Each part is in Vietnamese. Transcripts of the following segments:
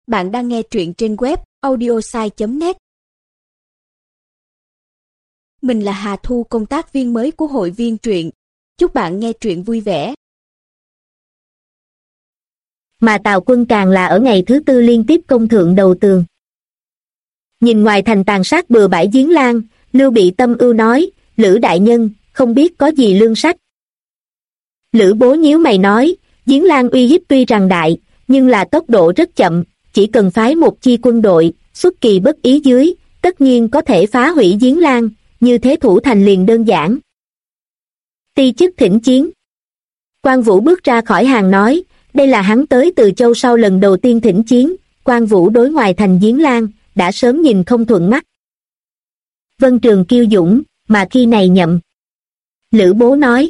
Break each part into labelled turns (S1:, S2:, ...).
S1: Bạn đang nghe truyện trên web audiosai.net. Mình là Hà Thu, công tác viên mới của hội viên truyện. Chúc bạn nghe truyện vui vẻ.
S2: Mà Tào Quân càng là ở ngày thứ tư liên tiếp công thượng đầu tường. Nhìn ngoài thành tàn sát bừa bãi Giếng Lan, Lưu Bị tâm ưu nói, Lữ đại nhân, không biết có gì lương sách. Lữ bố nhíu mày nói, Giếng Lan uy hiếp tuy rằng đại, nhưng là tốc độ rất chậm, chỉ cần phái một chi quân đội, xuất kỳ bất ý dưới, tất nhiên có thể phá hủy Giếng Lan, như thế thủ thành liền đơn giản. Ti chức thỉnh chiến. Quan Vũ bước ra khỏi hàng nói, đây là hắn tới từ Châu sau lần đầu tiên thỉnh chiến, Quan Vũ đối ngoài thành Giếng Lan, đã sớm nhìn không thuận mắt. Vân Trường kiêu dũng, mà khi này nhậm. Lữ bố nói,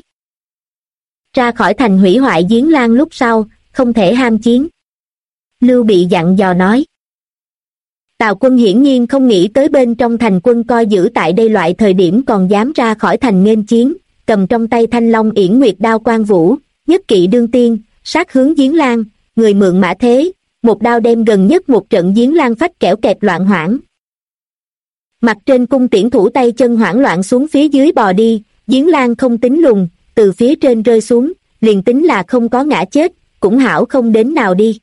S2: ra khỏi thành hủy hoại Giếng Lan lúc sau, không thể ham chiến. Lưu Bị dặn dò nói, Tào Quân hiển nhiên không nghĩ tới bên trong thành quân coi giữ tại đây loại thời điểm còn dám ra khỏi thành nghênh chiến, cầm trong tay Thanh Long Yển Nguyệt đao. Quan Vũ nhất kỵ đương tiên, sát hướng Giếng Lan, người mượn mã thế, một đao đem gần nhất một trận Giếng Lan phách kẽo kẹt loạn hoảng. Mặt trên cung tiễn thủ tay chân hoảng loạn xuống phía dưới bò đi, Giếng Lan không tính lùn, từ phía trên rơi xuống, liền tính là không có ngã chết, cũng hảo không đến nào đi.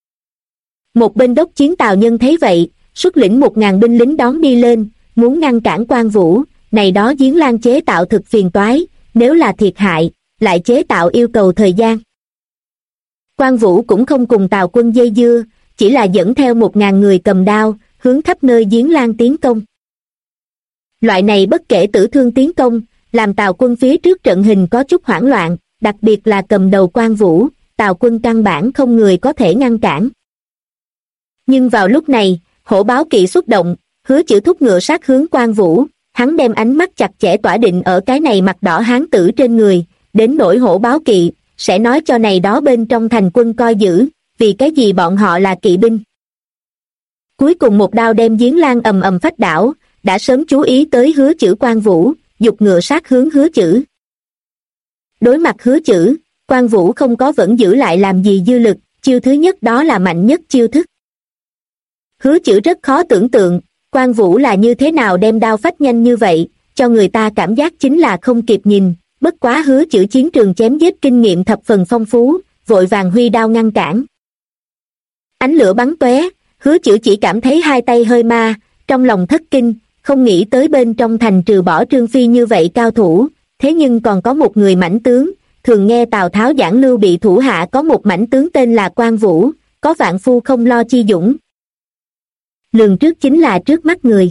S2: Một bên đốc chiến Tào Nhân thấy vậy, xuất lĩnh 1000 binh lính đón đi lên, muốn ngăn cản Quan Vũ, này đó Giếng Lan chế tạo thực phiền toái, nếu là thiệt hại, lại chế tạo yêu cầu thời gian. Quan Vũ cũng không cùng Tào Quân dây dưa, chỉ là dẫn theo 1000 người cầm đao, hướng khắp nơi Giếng Lan tiến công. Loại này bất kể tử thương tiến công, làm Tào Quân phía trước trận hình có chút hoảng loạn, đặc biệt là cầm đầu Quan Vũ, Tào Quân căn bản không người có thể ngăn cản. Nhưng vào lúc này, Hổ Báo Kỵ xuất động, Hứa Chử thúc ngựa sát hướng Quan Vũ, hắn đem ánh mắt chặt chẽ tỏa định ở cái này mặt đỏ hán tử trên người, đến nỗi Hổ Báo Kỵ, sẽ nói cho này đó bên trong thành quân coi giữ, vì cái gì bọn họ là kỵ binh. Cuối cùng một đao đem Giếng Lan ầm ầm phách đảo, đã sớm chú ý tới Hứa Chử. Quan Vũ giục ngựa sát hướng Hứa Chử. Đối mặt Hứa Chử, Quan Vũ không có vẫn giữ lại làm gì dư lực, chiêu thứ nhất đó là mạnh nhất chiêu thức. Hứa Chử rất khó tưởng tượng, Quan Vũ là như thế nào đem đao phách nhanh như vậy, cho người ta cảm giác chính là không kịp nhìn, bất quá Hứa Chử chiến trường chém giết kinh nghiệm thập phần phong phú, vội vàng huy đao ngăn cản. Ánh lửa bắn tóe, Hứa Chử chỉ cảm thấy hai tay hơi ma, trong lòng thất kinh, không nghĩ tới bên trong thành trừ bỏ Trương Phi như vậy cao thủ, thế nhưng còn có một người mãnh tướng, thường nghe Tào Tháo giảng Lưu Bị thủ hạ có một mãnh tướng tên là Quan Vũ, có vạn phu không lo chi dũng. Lường trước chính là trước mắt người.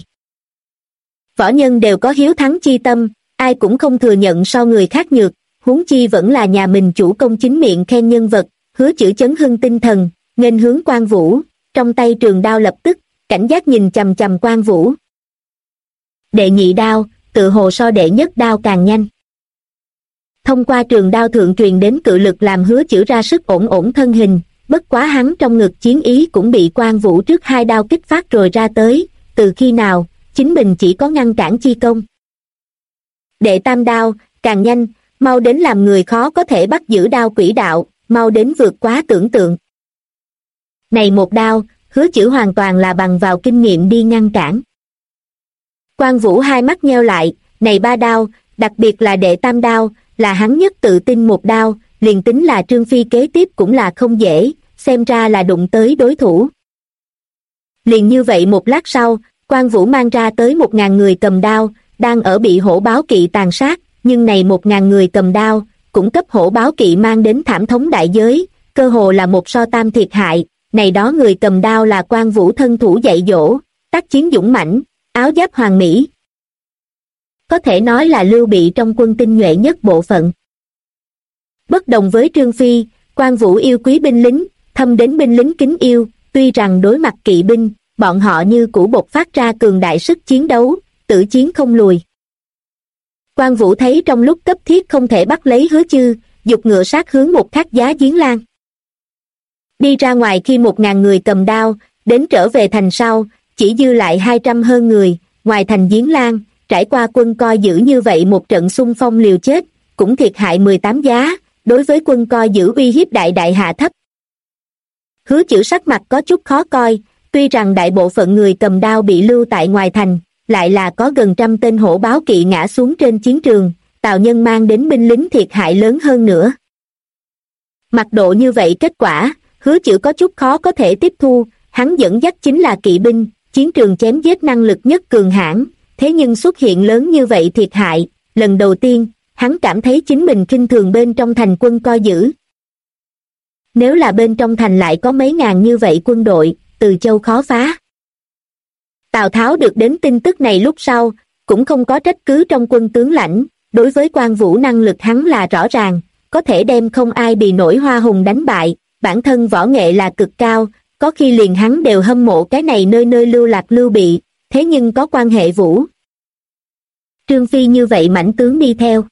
S2: Võ nhân đều có hiếu thắng chi tâm, ai cũng không thừa nhận so người khác nhược, huống chi vẫn là nhà mình chủ công chính miệng khen nhân vật. Hứa Chử chấn hưng tinh thần, nghênh hướng Quan Vũ, trong tay trường đao lập tức, cảnh giác nhìn chằm chằm Quan Vũ. Đệ nhị đao, tự hồ so đệ nhất đao càng nhanh. Thông qua trường đao thượng truyền đến cự lực làm Hứa Chử ra sức ổn thân hình, bất quá hắn trong ngực chiến ý cũng bị Quan Vũ trước hai đao kích phát rồi ra tới, từ khi nào, chính mình chỉ có ngăn cản chi công. Đệ tam đao, càng nhanh, mau đến làm người khó có thể bắt giữ đao quỹ đạo, mau đến vượt quá tưởng tượng. Này một đao, Hứa Chử hoàn toàn là bằng vào kinh nghiệm đi ngăn cản. Quan Vũ hai mắt nheo lại, này ba đao, đặc biệt là đệ tam đao, là hắn nhất tự tin một đao, liền tính là Trương Phi kế tiếp cũng là không dễ, xem ra là đụng tới đối thủ. Liền như vậy một lát sau, Quan Vũ mang ra tới 1000 người cầm đao, đang ở bị Hổ Báo Kỵ tàn sát, nhưng này 1000 người cầm đao, cũng cấp Hổ Báo Kỵ mang đến thảm thống đại giới, cơ hồ là một so tam thiệt hại, này đó người cầm đao là Quan Vũ thân thủ dạy dỗ, tác chiến dũng mãnh, áo giáp hoàn mỹ. Có thể nói là Lưu Bị trong quân tinh nhuệ nhất bộ phận. Bất đồng với Trương Phi, Quan Vũ yêu quý binh lính, thâm đến binh lính kính yêu, tuy rằng đối mặt kỵ binh, bọn họ như cũ bộc phát ra cường đại sức chiến đấu, tử chiến không lùi. Quan Vũ thấy trong lúc cấp thiết không thể bắt lấy Hứa Chư, giục ngựa sát hướng một khắc giá Giếng Lan. Đi ra ngoài khi 1000 người cầm đao, đến trở về thành sau, chỉ dư lại 200 hơn người, ngoài thành Giếng Lan, trải qua quân coi giữ như vậy một trận xung phong liều chết, cũng thiệt hại 18 giá, đối với quân coi giữ uy hiếp đại đại hạ thấp. Hứa Chữ sắc mặt có chút khó coi, tuy rằng đại bộ phận người cầm đao bị lưu tại ngoài thành, lại là có gần 100 tên hổ báo kỵ ngã xuống trên chiến trường, Tào Nhân mang đến binh lính thiệt hại lớn hơn nữa. Mặc độ như vậy kết quả, Hứa Chữ có chút khó có thể tiếp thu, hắn dẫn dắt chính là kỵ binh, chiến trường chém giết năng lực nhất cường hãn, thế nhưng xuất hiện lớn như vậy thiệt hại, lần đầu tiên, hắn cảm thấy chính mình khinh thường bên trong thành quân coi giữ. Nếu là bên trong thành lại có mấy ngàn như vậy quân đội, Từ Châu khó phá. Tào Tháo được đến tin tức này lúc sau, cũng không có trách cứ trong quân tướng lãnh, đối với Quan Vũ năng lực hắn là rõ ràng, có thể đem không ai bị nổi Hoa Hùng đánh bại, bản thân võ nghệ là cực cao, có khi liền hắn đều hâm mộ cái này nơi nơi lưu lạc Lưu Bị, thế nhưng có quan hệ Vũ Trương Phi như vậy mãnh tướng đi theo.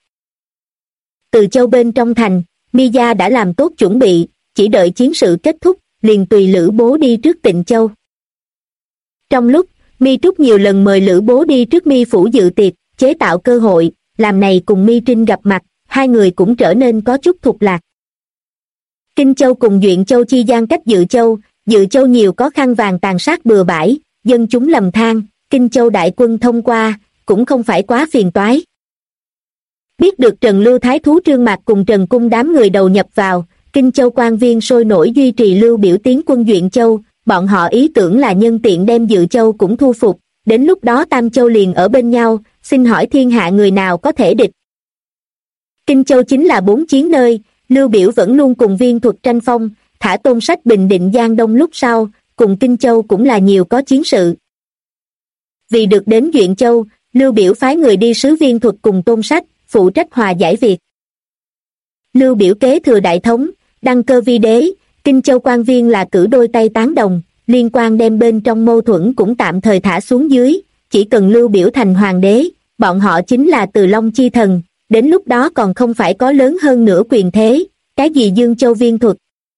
S2: Từ Châu bên trong thành, Mi gia đã làm tốt chuẩn bị, chỉ đợi chiến sự kết thúc, liền tùy Lữ Bố đi trước Tịnh Châu. Trong lúc, Mi Trúc nhiều lần mời Lữ Bố đi trước Mi phủ dự tiệc, chế tạo cơ hội, làm này cùng Mi Trinh gặp mặt, hai người cũng trở nên có chút thục lạc. Kinh Châu cùng Duyện Châu chi gian cách Dự Châu nhiều có khăn vàng tàn sát bừa bãi, dân chúng lầm than, Kinh Châu đại quân thông qua, cũng không phải quá phiền toái. Biết được Trần Lưu Thái thú Trương Mạc cùng Trần Cung đám người đầu nhập vào, Kinh Châu quan viên sôi nổi duy trì Lưu Biểu tiến quân Duyện Châu, bọn họ ý tưởng là nhân tiện đem Dự Châu cũng thu phục, đến lúc đó Tam Châu liền ở bên nhau, xin hỏi thiên hạ người nào có thể địch. Kinh Châu chính là 4 chiến nơi, Lưu Biểu vẫn luôn cùng Viên Thuật tranh phong, thả Tôn Sách bình định Giang Đông lúc sau, cùng Kinh Châu cũng là nhiều có chiến sự. Vì được đến Duyện Châu, Lưu Biểu phái người đi sứ Viên Thuật cùng Tôn Sách, phụ trách hòa giải việc. Lưu Biểu kế thừa đại thống, đăng cơ vi đế, Kinh Châu quan viên là cử đôi tay tán đồng, liên quan đem bên trong mâu thuẫn cũng tạm thời thả xuống dưới, chỉ cần Lưu Biểu thành hoàng đế, bọn họ chính là Từ Long chi thần, đến lúc đó còn không phải có lớn hơn nữa quyền thế, cái gì Dương Châu Viên Thuật,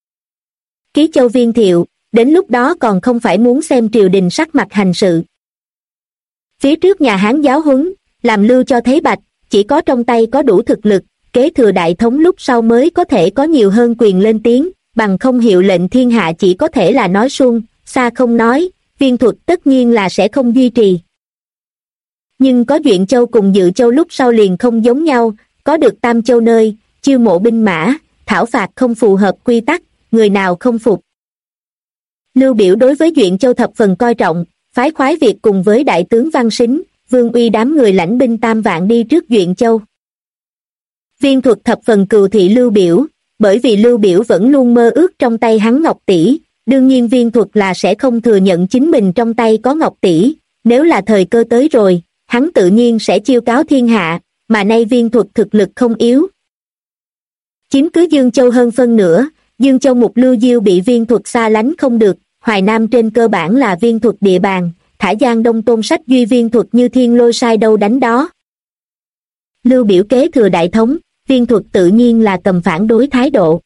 S2: Ký Châu Viên Thiệu, đến lúc đó còn không phải muốn xem triều đình sắc mặt hành sự. Phía trước nhà Hán giáo huấn, làm lưu cho thấy bạch, chỉ có trong tay có đủ thực lực, kế thừa đại thống lúc sau mới có thể có nhiều hơn quyền lên tiếng, bằng không hiệu lệnh thiên hạ chỉ có thể là nói suông, xa không nói, Viên Thuật tất nhiên là sẽ không duy trì. Nhưng có Duyện Châu cùng Dự Châu lúc sau liền không giống nhau, có được Tam Châu nơi, chiêu mộ binh mã, thảo phạt không phù hợp quy tắc, người nào không phục. Lưu Biểu đối với Duyện Châu thập phần coi trọng, phái Khoái Việt cùng với đại tướng Văn Sính, Vương Uy đám người lãnh binh 3 vạn đi trước Duyện Châu. Viên Thuật thập phần cừu thị Lưu Biểu, bởi vì Lưu Biểu vẫn luôn mơ ước trong tay hắn ngọc tỷ, đương nhiên Viên Thuật là sẽ không thừa nhận chính mình trong tay có ngọc tỷ, nếu là thời cơ tới rồi, hắn tự nhiên sẽ chiêu cáo thiên hạ, mà nay Viên Thuật thực lực không yếu. Chiếm cứ Dương Châu hơn phân nửa, Dương Châu Mục Lưu Diêu bị Viên Thuật xa lánh không được, Hoài Nam trên cơ bản là Viên Thuật địa bàn, thả Giang Đông Tôn Sách duy Viên Thuật như thiên lôi sai đâu đánh đó. Lưu Biểu kế thừa đại thống, Viên Thuật tự nhiên là cầm phản đối thái độ.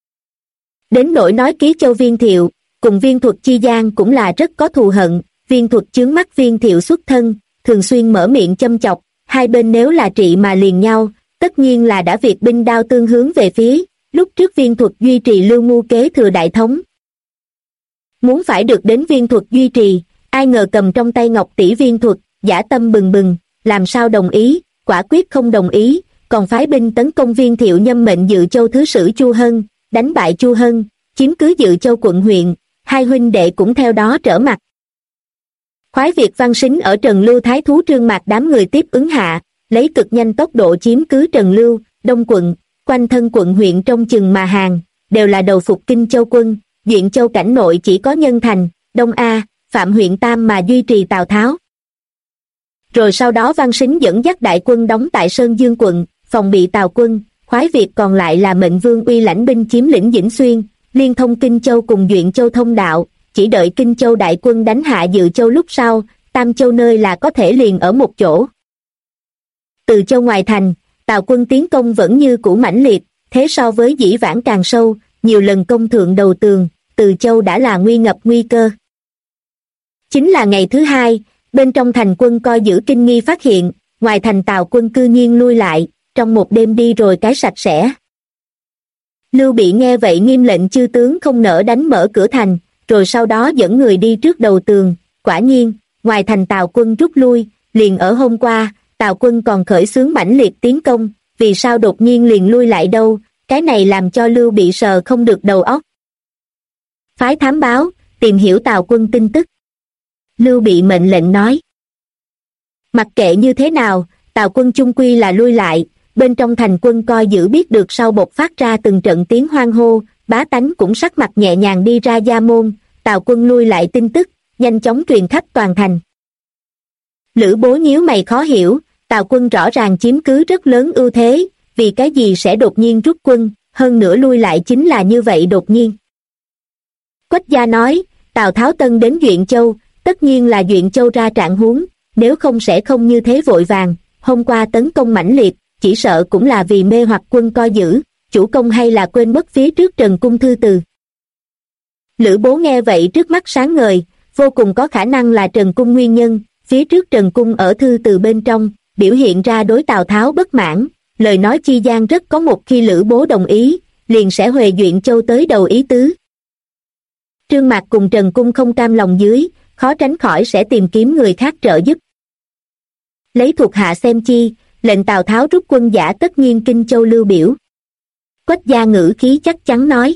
S2: Đến nỗi nói Ký Châu Viên Thiệu, cùng Viên Thuật chi gian cũng là rất có thù hận, Viên Thuật chướng mắt Viên Thiệu xuất thân, thường xuyên mở miệng châm chọc, hai bên nếu là trị mà liền nhau, tất nhiên là đã việt binh đao tương hướng về phía, lúc trước Viên Thuật duy trì Lưu Ngu kế thừa đại thống. Muốn phải được đến Viên Thuật duy trì, ai ngờ cầm trong tay ngọc tỷ Viên Thuật, dã tâm bừng bừng, làm sao đồng ý, quả quyết không đồng ý, còn phái binh tấn công Viên Thiệu nhâm mệnh Dự Châu thứ sử Chu Hân, đánh bại Chu Hân, chiếm cứ Dự Châu quận huyện, hai huynh đệ cũng theo đó trở mặt. Khoái Việt Văn Sính ở Trần Lưu Thái thú Trương Mạc đám người tiếp ứng hạ, lấy cực nhanh tốc độ chiếm cứ Trần Lưu, Đông quận, quanh thân quận huyện trong chừng mà hàng, đều là đầu phục Kinh Châu quân, Duyện Châu cảnh nội chỉ có Nhân Thành, Đông A, Phạm huyện Tam mà duy trì Tào Tháo. Rồi sau đó Văn Sính dẫn dắt đại quân đóng tại Sơn Dương quận, phòng bị Tào quân, Khoái Việt còn lại là mệnh Vương Uy lãnh binh chiếm lĩnh Vĩnh Xuyên, liên thông Kinh Châu cùng Duyện Châu thông đạo, chỉ đợi Kinh Châu đại quân đánh hạ Dự Châu lúc sau, Tam Châu nơi là có thể liền ở một chỗ. Từ Châu ngoài thành, Tào quân tiến công vẫn như cũ mãnh liệt, thế so với dĩ vãng càng sâu, nhiều lần công thượng đầu tường, Từ Châu đã là nguy ngập nguy cơ. Chính là ngày thứ hai, bên trong thành quân coi giữ kinh nghi phát hiện, ngoài thành Tào quân cư nhiên lui lại, trong một đêm đi rồi cái sạch sẽ. Lưu Bị nghe vậy nghiêm lệnh chư tướng không nỡ đánh mở cửa thành, rồi sau đó dẫn người đi trước đầu tường. Quả nhiên, ngoài thành Tào quân rút lui, liền ở hôm qua, Tào quân còn khởi xướng mãnh liệt tiến công, vì sao đột nhiên liền lui lại đâu, cái này làm cho Lưu Bị sờ không được đầu óc. Phái thám báo, tìm hiểu Tào quân tin tức. Lưu Bị mệnh lệnh nói. Mặc kệ như thế nào, Tào quân chung quy là lui lại, bên trong thành quân coi giữ biết được sau bộc phát ra từng trận tiếng hoan hô, bá tánh cũng sắc mặt nhẹ nhàng đi ra gia môn, Tào quân lui lại tin tức, nhanh chóng truyền khắp toàn thành. Lữ Bố nhíu mày khó hiểu, Tào quân rõ ràng chiếm cứ rất lớn ưu thế, vì cái gì sẽ đột nhiên rút quân, hơn nữa lui lại chính là như vậy đột nhiên. Quách Gia nói, Tào Tháo Tân đến Duyện Châu, tất nhiên là Duyện Châu ra trạng huống, nếu không sẽ không như thế vội vàng, hôm qua tấn công mãnh liệt, chỉ sợ cũng là vì mê hoặc quân coi giữ, chủ công hay là quên mất phía trước Trần Cung thư từ. Lữ Bố nghe vậy trước mắt sáng ngời, vô cùng có khả năng là Trần Cung nguyên nhân, phía trước Trần Cung ở thư từ bên trong, biểu hiện ra đối Tào Tháo bất mãn, lời nói chi gian rất có một khi Lữ Bố đồng ý, liền sẽ huề Duyện Châu tới đầu ý tứ. Trương Mạc cùng Trần Cung không cam lòng dưới, khó tránh khỏi sẽ tìm kiếm người khác trợ giúp. Lấy thuộc hạ xem chi, lệnh Tào Tháo rút quân giả tất nhiên Kinh Châu lưu biểu. Quách Gia ngữ khí chắc chắn nói.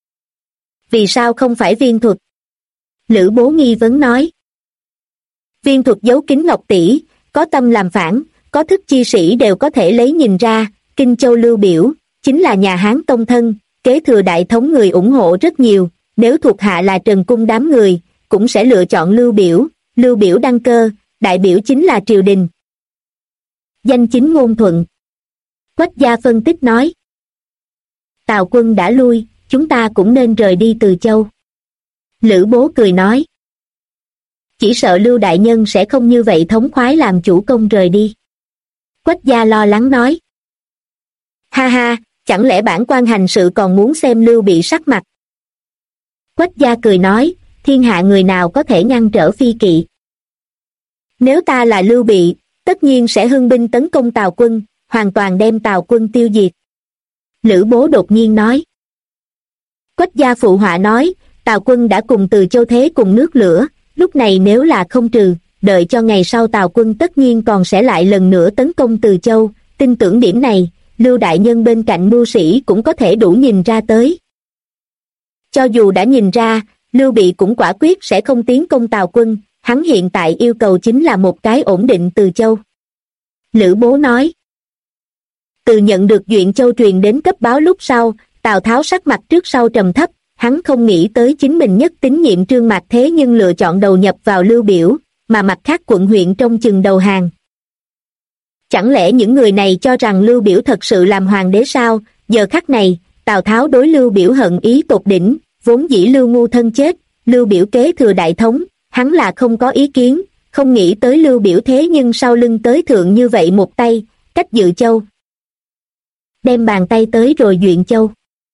S2: Vì sao không phải Viên Thuật? Lữ Bố nghi vấn nói. Viên Thuật giấu kín ngọc tỷ, có tâm làm phản, có thức chi sĩ đều có thể lấy nhìn ra, Kinh Châu lưu biểu, chính là nhà Hán tông thân, kế thừa đại thống người ủng hộ rất nhiều, nếu thuộc hạ là Trần Cung đám người, cũng sẽ lựa chọn lưu biểu đăng cơ, đại biểu chính là triều đình. Danh chính ngôn thuận. Quách Gia phân tích nói. Tào quân đã lui, chúng ta cũng nên rời đi Từ Châu. Lữ Bố cười nói. Chỉ sợ Lưu đại nhân sẽ không như vậy thống khoái làm chủ công rời đi. Quách Gia lo lắng nói. Ha ha, chẳng lẽ bản quan hành sự còn muốn xem Lưu Bị sắc mặt. Quách Gia cười nói, thiên hạ người nào có thể ngăn trở phi kỵ. Nếu ta là Lưu Bị, tất nhiên sẽ hưng binh tấn công Tào quân, hoàn toàn đem Tào quân tiêu diệt. Lữ Bố đột nhiên nói. Quách Gia phụ họa nói, Tào quân đã cùng Từ Châu thế cùng nước lửa, lúc này nếu là không trừ, đợi cho ngày sau Tào quân tất nhiên còn sẽ lại lần nữa tấn công Từ Châu, tin tưởng điểm này, Lưu đại nhân bên cạnh mưu sĩ cũng có thể đủ nhìn ra tới. Cho dù đã nhìn ra, Lưu Bị cũng quả quyết sẽ không tiến công Tào quân, hắn hiện tại yêu cầu chính là một cái ổn định Từ Châu. Lữ Bố nói. Từ nhận được Duyện Châu truyền đến cấp báo lúc sau, Tào Tháo sắc mặt trước sau trầm thấp, hắn không nghĩ tới chính mình nhất tín nhiệm Trương Mạc thế nhưng lựa chọn đầu nhập vào Lưu biểu, mà mặt khác quận huyện trong chừng đầu hàng. Chẳng lẽ những người này cho rằng Lưu biểu thật sự làm hoàng đế sao? Giờ khắc này, Tào Tháo đối Lưu biểu hận ý tột đỉnh, vốn dĩ Lưu ngu thân chết, Lưu biểu kế thừa đại thống, hắn là không có ý kiến, không nghĩ tới Lưu biểu thế nhưng sau lưng tới thượng như vậy một tay, cách Dự Châu. Đem bàn tay tới rồi Duyện Châu.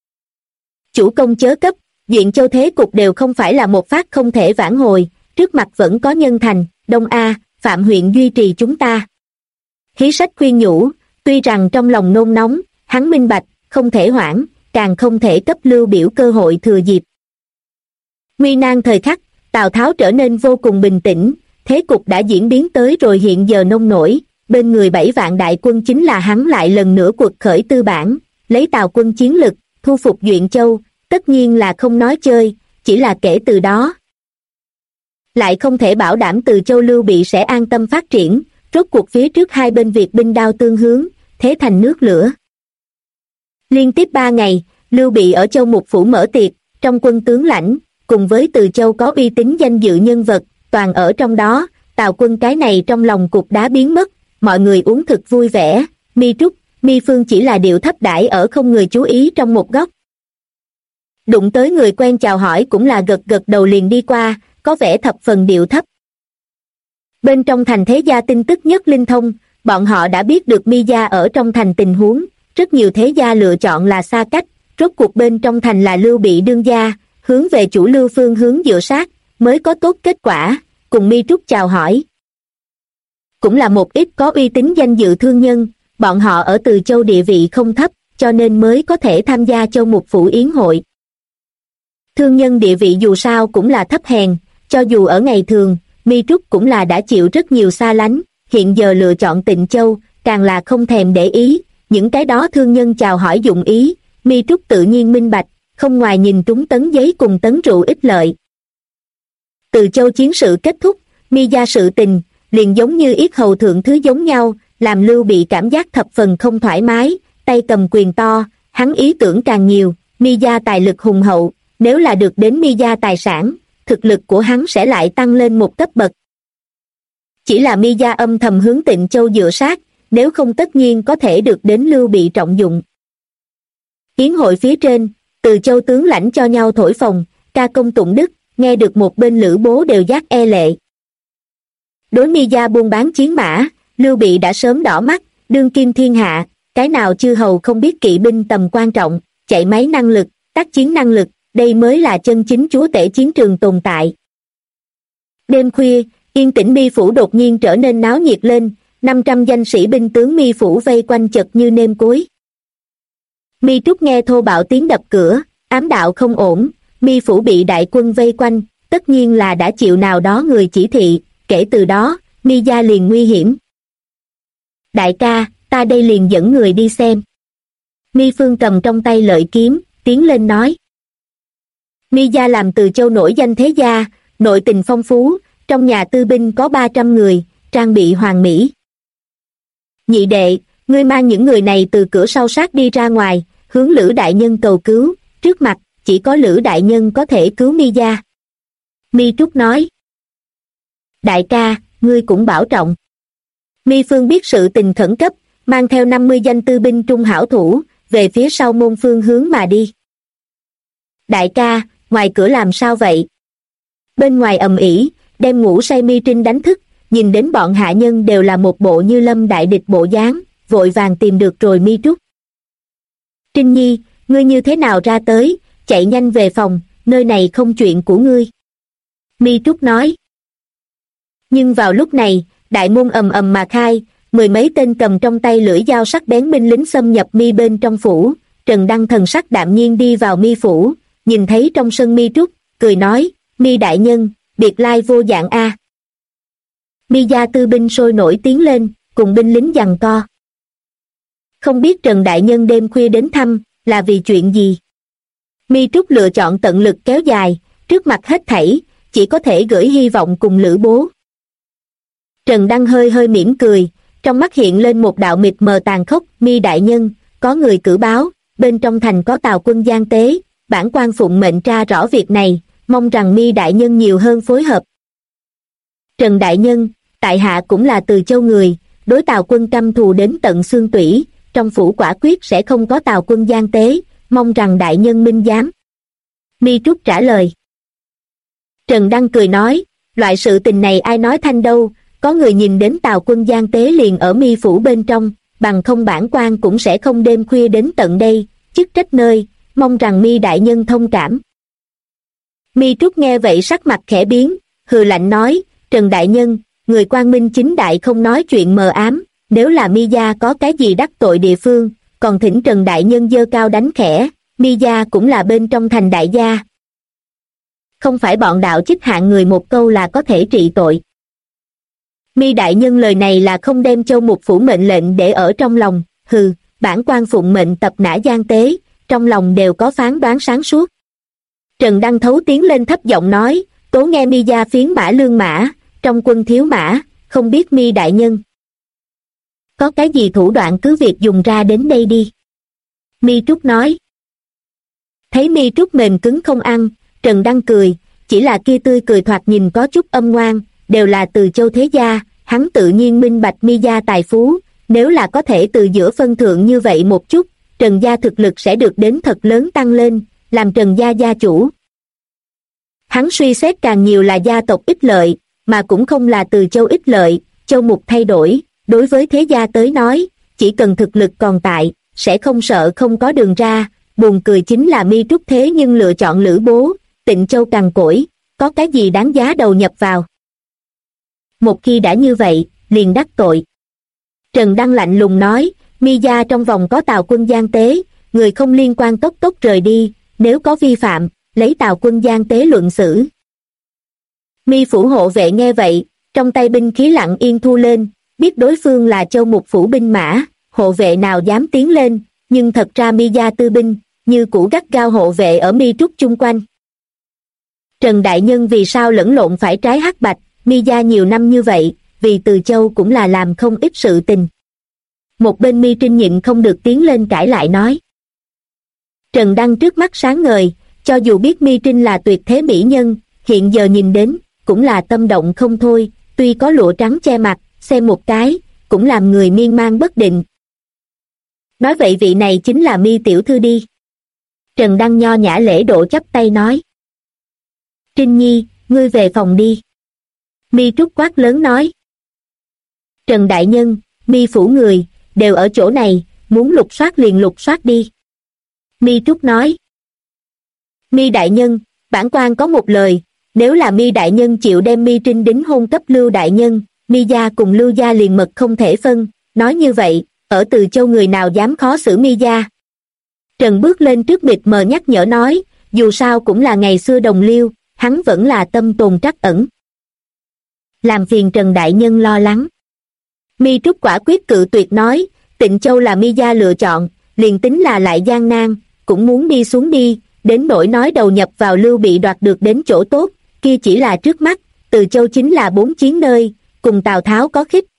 S2: Chủ công chớ cấp, Duyện Châu thế cục đều không phải là một phát không thể vãn hồi, trước mặt vẫn có Nhân Thành, Đông A, Phạm huyện duy trì chúng ta. Hí Sách khuyên nhủ, tuy rằng trong lòng nôn nóng, hắn minh bạch, không thể hoãn, càng không thể cấp Lưu biểu cơ hội thừa dịp. Nguy nan thời khắc, Tào Tháo trở nên vô cùng bình tĩnh, thế cục đã diễn biến tới rồi hiện giờ nông nổi, bên người 7 vạn đại quân chính là hắn lại lần nữa quật khởi tư bản, lấy Tào quân chiến lực, thu phục Duyện Châu, tất nhiên là không nói chơi, chỉ là kể từ đó. Lại không thể bảo đảm Từ Châu Lưu Bị sẽ an tâm phát triển, rốt cuộc phía trước hai bên Việt binh đao tương hướng, thế thành nước lửa. Liên tiếp 3 ngày, Lưu Bị ở Châu Mục Phủ mở tiệc, trong quân tướng lãnh, cùng với Từ Châu có uy tín danh dự nhân vật, toàn ở trong đó, Tào quân cái này trong lòng cục đá biến mất, mọi người uống thực vui vẻ, Mi Trúc, Mi Phương chỉ là điệu thấp đãi ở không người chú ý trong một góc. Đụng tới người quen chào hỏi cũng là gật gật đầu liền đi qua, có vẻ thập phần điệu thấp. Bên trong thành thế gia tin tức nhất linh thông, bọn họ đã biết được Mi gia ở trong thành tình huống, rất nhiều thế gia lựa chọn là xa cách, rốt cuộc bên trong thành là Lưu Bị đương gia, hướng về chủ Lưu phương hướng dựa sát, mới có tốt kết quả, cùng Mi Trúc chào hỏi. Cũng là một ít có uy tín danh dự thương nhân, bọn họ ở Từ Châu địa vị không thấp, cho nên mới có thể tham gia Châu Mục Phủ yến hội. Thương nhân địa vị dù sao cũng là thấp hèn, cho dù ở ngày thường, Mi Trúc cũng là đã chịu rất nhiều xa lánh, hiện giờ lựa chọn Tịnh Châu, càng là không thèm để ý, những cái đó thương nhân chào hỏi dụng ý, Mi Trúc tự nhiên minh bạch, không ngoài nhìn trúng tấn giấy cùng tấn rượu ích lợi. Từ Châu chiến sự kết thúc, Mi gia sự tình, liền giống như yết hầu thượng thứ giống nhau, làm Lưu Bị cảm giác thập phần không thoải mái, tay cầm quyền to, hắn ý tưởng càng nhiều, Mi gia tài lực hùng hậu, nếu là được đến Mi gia tài sản, thực lực của hắn sẽ lại tăng lên một cấp bậc. Chỉ là Mi gia âm thầm hướng Tịnh Châu dựa sát, nếu không tất nhiên có thể được đến Lưu Bị trọng dụng. Yến hội phía trên, Từ Châu tướng lãnh cho nhau thổi phồng, ca công tụng đức, nghe được một bên Lữ Bố đều giác e lệ. Đối Mi gia buôn bán chiến mã, Lưu Bị đã sớm đỏ mắt, đương kim thiên hạ, cái nào chư hầu không biết kỵ binh tầm quan trọng, chạy máy năng lực, tác chiến năng lực, đây mới là chân chính chúa tể chiến trường tồn tại. Đêm khuya, yên tĩnh Mi phủ đột nhiên trở nên náo nhiệt lên, 500 danh sĩ binh tướng Mi phủ vây quanh chật như nêm cối. Mi Trúc nghe thô bạo tiếng đập cửa, ám đạo không ổn, Mi phủ bị đại quân vây quanh, tất nhiên là đã chịu nào đó người chỉ thị, kể từ đó, Mi gia liền nguy hiểm. Đại ca, ta đây liền dẫn người đi xem. Mi Phương cầm trong tay lợi kiếm, tiến lên nói. Mi gia làm Từ Châu nổi danh thế gia, nội tình phong phú, trong nhà tư binh có 300 người, trang bị hoàn mỹ. Nhị đệ, ngươi mang những người này từ cửa sau sát đi ra ngoài, hướng Lữ đại nhân cầu cứu, trước mặt, chỉ có Lữ đại nhân có thể cứu Mi gia. Mi Trúc nói. Đại ca, ngươi cũng bảo trọng. Mi Phương biết sự tình khẩn cấp, mang theo 50 danh tư binh trung hảo thủ, về phía sau môn phương hướng mà đi. Đại ca, ngoài cửa làm sao vậy? Bên ngoài ầm ĩ, đem ngủ say Mi Trinh đánh thức, nhìn đến bọn hạ nhân đều là một bộ như lâm đại địch bộ dáng, vội vàng tìm được rồi Mi Trúc. Trinh Nhi, ngươi như thế nào ra tới, chạy nhanh về phòng, nơi này không chuyện của ngươi. Mi Trúc nói. Nhưng vào lúc này, đại môn ầm ầm mà khai, 10 mấy tên cầm trong tay lưỡi dao sắc bén binh lính xâm nhập Mi bên trong phủ. Trần Đăng thần sắc đạm nhiên đi vào Mi phủ, nhìn thấy trong sân Mi Trúc, cười nói, Mi đại nhân, biệt lai vô dạng a. Mi gia tư binh sôi nổi tiến lên, cùng binh lính giằng co. Không biết Trần đại nhân đêm khuya đến thăm, là vì chuyện gì? Mi Trúc lựa chọn tận lực kéo dài, trước mặt hết thảy, chỉ có thể gửi hy vọng cùng Lữ Bố. Trần Đăng hơi hơi mỉm cười, trong mắt hiện lên một đạo mịt mờ tàn khốc. Mi đại nhân, có người cử báo, bên trong thành có tào quân gian tế, bản quan phụng mệnh tra rõ việc này, mong rằng Mi đại nhân nhiều hơn phối hợp. Trần đại nhân, tại hạ cũng là Từ Châu người, đối tào quân căm thù đến tận xương tủy, trong phủ quả quyết sẽ không có tào quân gian tế, mong rằng đại nhân minh giám. Mi Trúc trả lời. Trần Đăng cười nói, loại sự tình này ai nói thanh đâu, có người nhìn đến tào quân gian tế liền ở Mi phủ bên trong, bằng không bản quan cũng sẽ không đêm khuya đến tận đây, chức trách nơi, mong rằng Mi đại nhân thông cảm. Mi Trúc nghe vậy sắc mặt khẽ biến, hừ lạnh nói, Trần đại nhân, người quang minh chính đại không nói chuyện mờ ám, nếu là Mi gia có cái gì đắc tội địa phương, còn thỉnh Trần đại nhân giơ cao đánh khẽ, Mi gia cũng là bên trong thành đại gia. Không phải bọn đạo chích hạng người một câu là có thể trị tội. Mi đại nhân lời này là không đem Châu Mục phủ mệnh lệnh để ở trong lòng, hừ, bản quan phụng mệnh tập nã gian tế, trong lòng đều có phán đoán sáng suốt. Trần Đăng Thấu tiến lên thấp giọng nói, tố nghe Mi gia phiến mã lương mã, trong quân thiếu mã, không biết Mi đại nhân có cái gì thủ đoạn cứ việc dùng ra đến đây đi. Mi Trúc nói. Thấy Mi Trúc mềm cứng không ăn, Trần Đăng cười, chỉ là kia tươi cười thoạt nhìn có chút âm ngoan, đều là Từ Châu thế gia, hắn tự nhiên minh bạch Mi gia tài phú, nếu là có thể từ giữa phân thượng như vậy một chút, Trần gia thực lực sẽ được đến thật lớn tăng lên, làm Trần gia gia chủ. Hắn suy xét càng nhiều là gia tộc ích lợi, mà cũng không là Từ Châu ích lợi. Châu Mục thay đổi, đối với thế gia tới nói, chỉ cần thực lực còn tại, sẽ không sợ không có đường ra. Buồn cười chính là Mi Trúc thế nhưng lựa chọn Lữ Bố, Tịnh Châu cằn cỗi, có cái gì đáng giá đầu nhập vào. Một khi đã như vậy, liền đắc tội. Trần Đăng lạnh lùng nói, Mi gia trong vòng có tào quân gian tế, người không liên quan tốc tốc rời đi, nếu có vi phạm, lấy Tào Quân giang tế luận xử. Mi phủ hộ vệ nghe vậy, trong tay binh khí lặng yên thu lên, biết đối phương là Châu Mục phủ binh mã, hộ vệ nào dám tiến lên, nhưng thật ra Mi gia tư binh, như cũ gắt gao hộ vệ ở Mi Trúc chung quanh. Trần đại nhân vì sao lẫn lộn phải trái hắc bạch, Mi gia nhiều năm như vậy, vì Từ Châu cũng là làm không ít sự tình. Một bên Mi Trinh nhịn không được tiến lên cãi lại nói. Trần Đăng trước mắt sáng ngời, cho dù biết Mi Trinh là tuyệt thế mỹ nhân, hiện giờ nhìn đến, cũng là tâm động không thôi, tuy có lụa trắng che mặt, xem một cái, cũng làm người miên man bất định. Nói vậy vị này chính là Mi tiểu thư đi. Trần Đăng nho nhã lễ độ chắp tay nói. Trinh Nhi, ngươi về phòng đi. Mi Trúc quát lớn nói. Trần đại nhân, Mi phủ người, đều ở chỗ này, muốn lục soát liền lục soát đi. Mi Trúc nói. Mi đại nhân, bản quan có một lời, nếu là Mi đại nhân chịu đem Mi Trinh đính hôn cấp Lưu đại nhân, Mi gia cùng Lưu gia liền mật không thể phân, nói như vậy, ở Từ Châu người nào dám khó xử Mi gia. Trần bước lên trước mịt mờ nhắc nhở nói, dù sao cũng là ngày xưa đồng liêu, hắn vẫn là tâm tồn trắc ẩn. Làm phiền Trần đại nhân lo lắng. Mi Trúc quả quyết cự tuyệt nói, Tịnh Châu là Mi gia lựa chọn, liền tính là lại gian nan, cũng muốn đi xuống đi, đến nỗi nói đầu nhập vào Lưu Bị đoạt được đến chỗ tốt, kia chỉ là trước mắt, Từ Châu chính là 4 chiến nơi, cùng Tào Tháo có khích.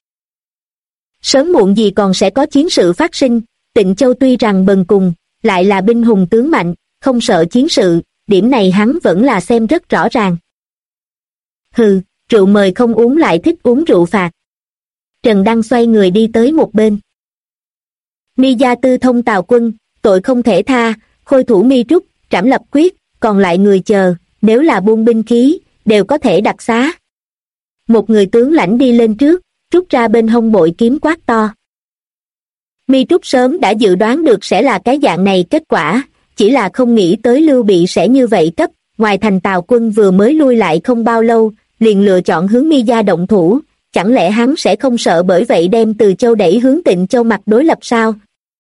S2: Sớm muộn gì còn sẽ có chiến sự phát sinh, Tịnh Châu tuy rằng bần cùng, lại là binh hùng tướng mạnh, không sợ chiến sự, điểm này hắn vẫn là xem rất rõ ràng. Hừ, rượu mời không uống lại thích uống rượu phạt. Trần Đăng xoay người đi tới một bên. Mi gia tư thông Tào Quân, tội không thể tha, khôi thủ Mi Trúc, trảm lập quyết, còn lại người chờ, nếu là buông binh khí, đều có thể đặc xá. Một người tướng lãnh đi lên trước, rút ra bên hông bội kiếm quát to. Mi Trúc sớm đã dự đoán được sẽ là cái dạng này kết quả, chỉ là không nghĩ tới Lưu Bị sẽ như vậy cấp, ngoài thành Tào Quân vừa mới lui lại không bao lâu, liền lựa chọn hướng Mi gia động thủ, chẳng lẽ hắn sẽ không sợ bởi vậy đem Từ Châu đẩy hướng Tịnh Châu mặt đối lập sao?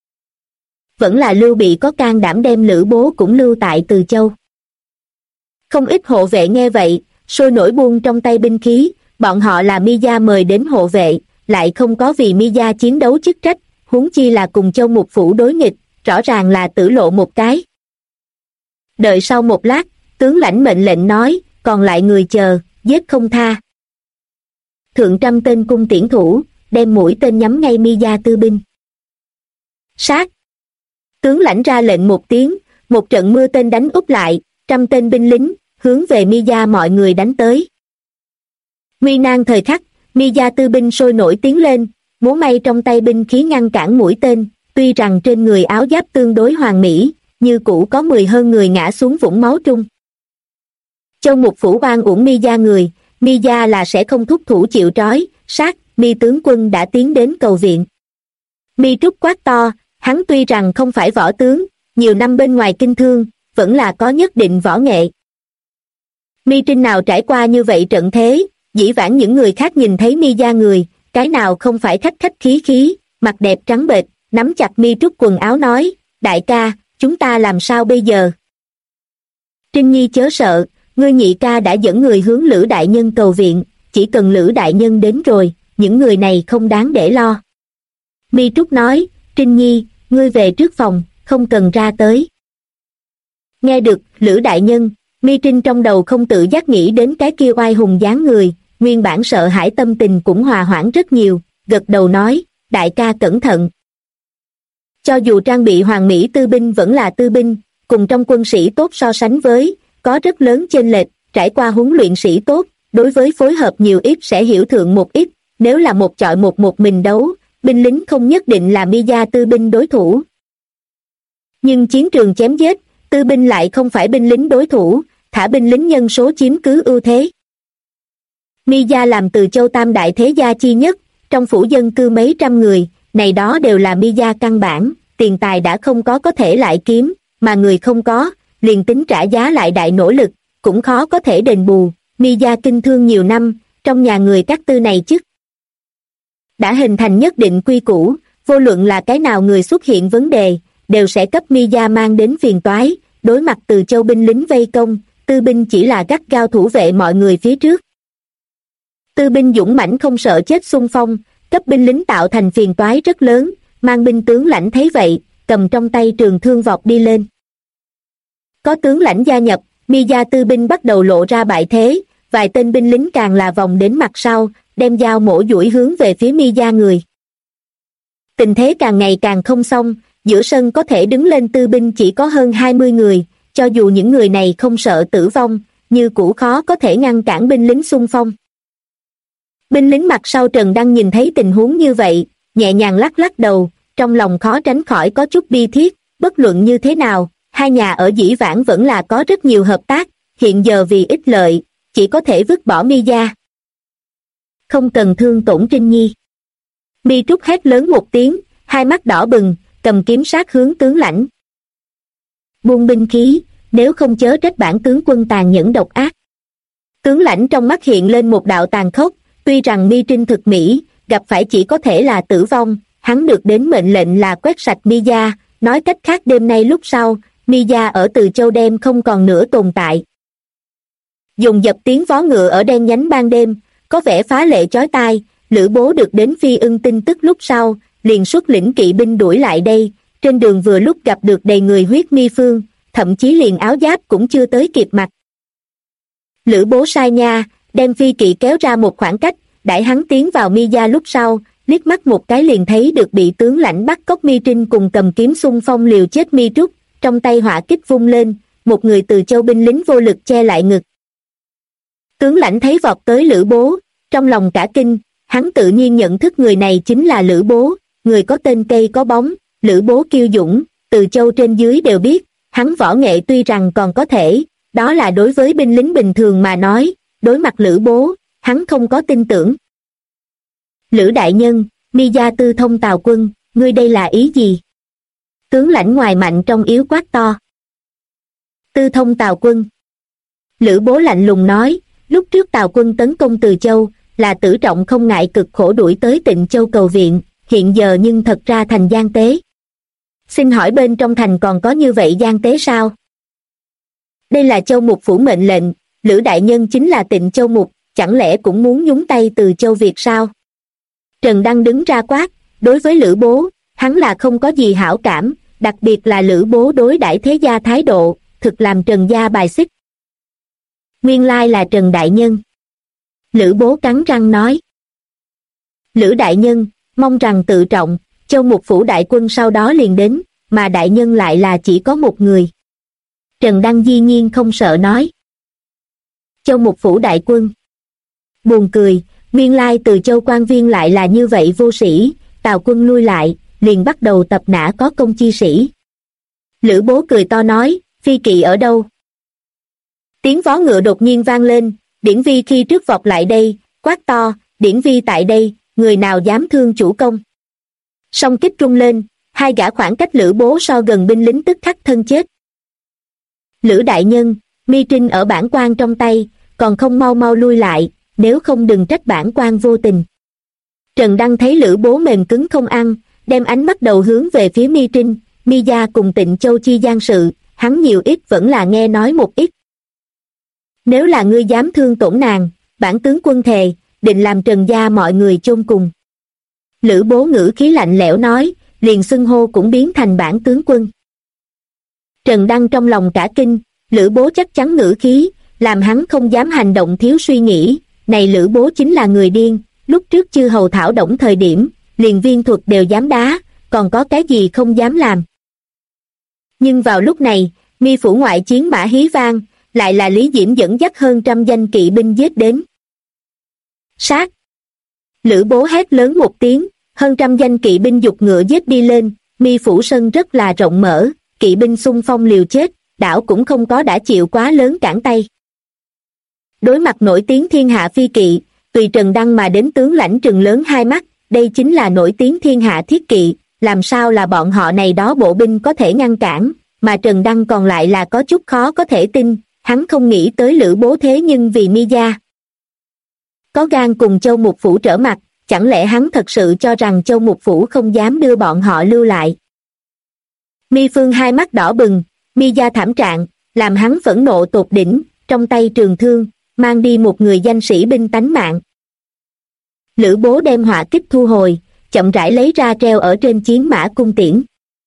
S2: Vẫn là Lưu Bị có can đảm đem Lữ Bố cũng lưu tại Từ Châu. Không ít hộ vệ nghe vậy, sôi nổi buông trong tay binh khí, bọn họ là Mi gia mời đến hộ vệ, lại không có vì Mi gia chiến đấu chức trách, huống chi là cùng Châu Mục phủ đối nghịch, rõ ràng là tử lộ một cái. Đợi sau một lát, tướng lãnh mệnh lệnh nói, còn lại người chờ, giết không tha. Thượng trăm tên cung tiễn thủ, đem mũi tên nhắm ngay Mi gia tư binh. Sát! Tướng lãnh ra lệnh một tiếng, một trận mưa tên đánh úp lại, trăm tên binh lính, hướng về Mi gia mọi người đánh tới. Nguy nan thời khắc, Mi gia tư binh sôi nổi tiến lên, múa may trong tay binh khí ngăn cản mũi tên, tuy rằng trên người áo giáp tương đối hoàn mỹ, như cũ có 10 hơn người ngã xuống vũng máu trung. Châu Mục phủ oan uổng Mi gia người, Mi gia là sẽ không thúc thủ chịu trói, sát, Mi tướng quân đã tiến đến cầu viện. Mi Trúc quát to, hắn tuy rằng không phải võ tướng, nhiều năm bên ngoài kinh thương, vẫn là có nhất định võ nghệ. Mi Trinh nào trải qua như vậy trận thế, dĩ vãng những người khác nhìn thấy Mi gia người, cái nào không phải khách khách khí khí, mặt đẹp trắng bệch, nắm chặt Mi Trúc quần áo nói, đại ca, chúng ta làm sao bây giờ? Trinh Nhi chớ sợ, ngươi nhị ca đã dẫn người hướng Lữ đại nhân cầu viện, chỉ cần Lữ đại nhân đến rồi, những người này không đáng để lo. Mi Trúc nói, Trinh Nhi, ngươi về trước phòng, không cần ra tới. Nghe được Lữ đại nhân, Mi Trinh trong đầu không tự giác nghĩ đến cái kia oai hùng dáng người, nguyên bản sợ hãi tâm tình cũng hòa hoãn rất nhiều, gật đầu nói, đại ca cẩn thận. Cho dù trang bị hoàn mỹ tư binh vẫn là tư binh, cùng trong quân sĩ tốt so sánh với, có rất lớn chênh lệch, trải qua huấn luyện sĩ tốt, đối với phối hợp nhiều ít sẽ hiểu thượng một ít, nếu là một chọi một mình đấu, binh lính không nhất định là Mi gia tư binh đối thủ. Nhưng chiến trường chém giết, tư binh lại không phải binh lính đối thủ, thả binh lính nhân số chiếm cứ ưu thế. Mi gia làm Từ Châu tam đại thế gia chi nhất, trong phủ dân cư mấy trăm người, này đó đều là Mi gia căn bản, tiền tài đã không có thể lại kiếm, mà người không có, liền tính trả giá lại đại nỗ lực, cũng khó có thể đền bù. Mi gia kinh thương nhiều năm, trong nhà người các tư này chức đã hình thành nhất định quy củ, vô luận là cái nào người xuất hiện vấn đề, đều sẽ cấp Mi gia mang đến phiền toái. Đối mặt Từ Châu binh lính vây công, Tư binh chỉ là gắt gao thủ vệ mọi người phía trước. Tư binh dũng mãnh không sợ chết xung phong, cấp binh lính tạo thành phiền toái rất lớn. Mang binh tướng lãnh thấy vậy, cầm trong tay trường thương vọt đi lên. Có tướng lãnh gia nhập, Mi gia tư binh bắt đầu lộ ra bại thế, vài tên binh lính càng là vòng đến mặt sau, đem dao mổ duỗi hướng về phía Mi gia người. Tình thế càng ngày càng không xong, giữa sân có thể đứng lên tư binh chỉ có hơn 20 người, cho dù những người này không sợ tử vong, như cũ khó có thể ngăn cản binh lính xung phong. Binh lính mặt sau Trần Đăng nhìn thấy tình huống như vậy, nhẹ nhàng lắc lắc đầu, trong lòng khó tránh khỏi có chút bi thiết. Bất luận như thế nào, hai nhà ở dĩ vãng vẫn là có rất nhiều hợp tác, hiện giờ vì ích lợi, chỉ có thể vứt bỏ Mi gia. Không cần thương tổn Trinh Nhi. Mi Trúc hét lớn một tiếng, hai mắt đỏ bừng, cầm kiếm sát hướng tướng lãnh. Buông binh khí, nếu không chớ trách bản tướng quân tàn nhẫn độc ác. Tướng lãnh trong mắt hiện lên một đạo tàn khốc, tuy rằng Mi Trinh thực mỹ, gặp phải chỉ có thể là tử vong, hắn được đến mệnh lệnh là quét sạch Mi gia, nói cách khác đêm nay lúc sau, Mi gia ở Từ Châu đem không còn nữa tồn tại. Dồn dập tiếng vó ngựa ở đen nhánh ban đêm, có vẻ phá lệ chói tai. Lữ Bố được đến Phi Ưng tin tức lúc sau, liền xuất lĩnh kỵ binh đuổi lại đây, trên đường vừa lúc gặp được đầy người huyết mi phương, thậm chí liền áo giáp cũng chưa tới kịp mặc. Lữ Bố sai nha, đem phi kỵ kéo ra một khoảng cách, đãi hắn tiến vào Mi gia lúc sau, liếc mắt một cái liền thấy được bị tướng lãnh bắt cóc Mi Trinh cùng cầm kiếm xung phong liều chết Mi Trúc, trong tay hỏa kích vung lên, một người Từ Châu binh lính vô lực che lại ngực. Tướng lãnh thấy vọt tới Lữ Bố, trong lòng cả kinh, hắn tự nhiên nhận thức người này chính là Lữ Bố, người có tên cây có bóng, Lữ Bố kiêu dũng, Từ Châu trên dưới đều biết, hắn võ nghệ tuy rằng còn có thể, đó là đối với binh lính bình thường mà nói, đối mặt Lữ Bố, hắn không có tin tưởng. Lữ đại nhân, Mi gia tư thông Tào quân, ngươi đây là ý gì? Tướng lãnh ngoài mạnh trong yếu quát to. Tư thông Tào quân. Lữ Bố lạnh lùng nói, lúc trước Tào quân tấn công Từ Châu, là Tử Trọng không ngại cực khổ đuổi tới Tịnh Châu cầu viện, hiện giờ nhưng thật ra thành gian tế. Xin hỏi bên trong thành còn có như vậy gian tế sao? Đây là Châu Mục phủ mệnh lệnh, Lữ đại nhân chính là Tịnh Châu Mục, chẳng lẽ cũng muốn nhúng tay Từ Châu Việt sao? Trần Đăng đứng ra quát, đối với Lữ Bố, hắn là không có gì hảo cảm, đặc biệt là Lữ Bố đối đãi thế gia thái độ, thực làm Trần gia bài xích. Nguyên lai là Trần đại nhân. Lữ Bố cắn răng nói. Lữ đại nhân, mong rằng tự trọng, Châu Mục phủ đại quân sau đó liền đến, mà đại nhân lại là chỉ có một người. Trần Đăng dĩ nhiên không sợ nói. Châu Mục phủ đại quân. Buồn cười, nguyên lai Từ Châu quan viên lại là như vậy vô sĩ, Tào quân lui lại, liền bắt đầu tập nã có công chi sĩ. Lữ Bố cười to nói, phi kỵ ở đâu? Tiếng vó ngựa đột nhiên vang lên, Điển Vi khi trước vọt lại đây, quát to, Điển Vi tại đây, người nào dám thương chủ công? Song kích rung lên, hai gã khoảng cách Lữ Bố so gần binh lính tức khắc thân chết. Lữ đại nhân, Mi Trinh ở bản quan trong tay, còn không mau mau lui lại, nếu không đừng trách bản quan vô tình. Trần Đăng thấy Lữ Bố mềm cứng không ăn, đem ánh mắt đầu hướng về phía Mi Trinh, Mi gia cùng Tịnh Châu chi gian sự, hắn nhiều ít vẫn là nghe nói một ít. Nếu là ngươi dám thương tổn nàng, bản tướng quân thề, định làm Trần gia mọi người chôn cùng. Lữ Bố ngữ khí lạnh lẽo nói, liền xưng hô cũng biến thành bản tướng quân. Trần Đăng trong lòng cả kinh, Lữ Bố chắc chắn ngữ khí, làm hắn không dám hành động thiếu suy nghĩ, này Lữ Bố chính là người điên, lúc trước chư hầu thảo động thời điểm, liền viên thuật đều dám đá, còn có cái gì không dám làm. Nhưng vào lúc này, Mi phủ ngoại chiến mã hí vang, lại là Lý Diễm dẫn dắt hơn 100 danh kỵ binh giết đến. Sát! Lữ Bố hét lớn một tiếng, hơn 100 danh kỵ binh giục ngựa giết đi lên, Mi phủ sân rất là rộng mở, kỵ binh xung phong liều chết, đảo cũng không có đã chịu quá lớn cản tay. Đối mặt nổi tiếng thiên hạ phi kỵ, tùy Trần Đăng mà đến tướng lãnh trừng lớn hai mắt, đây chính là nổi tiếng thiên hạ thiết kỵ, làm sao là bọn họ này đó bộ binh có thể ngăn cản, mà Trần Đăng còn lại là có chút khó có thể tin, hắn không nghĩ tới Lữ Bố thế nhưng vì Mi gia có gan cùng Châu Mục phủ trở mặt, chẳng lẽ hắn thật sự cho rằng Châu Mục phủ không dám đưa bọn họ lưu lại. Mi Phương hai mắt đỏ bừng, Mi gia thảm trạng, làm hắn phẫn nộ tột đỉnh, trong tay trường thương, mang đi một người danh sĩ binh tánh mạng. Lữ Bố đem họa kích thu hồi, chậm rãi lấy ra treo ở trên chiến mã cung tiễn.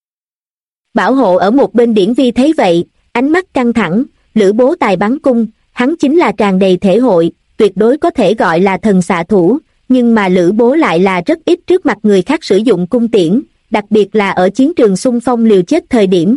S2: Bảo hộ ở một bên Điển Vi thấy vậy, ánh mắt căng thẳng, Lữ Bố tài bắn cung, hắn chính là tràn đầy thể hội, tuyệt đối có thể gọi là thần xạ thủ, nhưng mà Lữ Bố lại là rất ít trước mặt người khác sử dụng cung tiễn, đặc biệt là ở chiến trường xung phong liều chết thời điểm.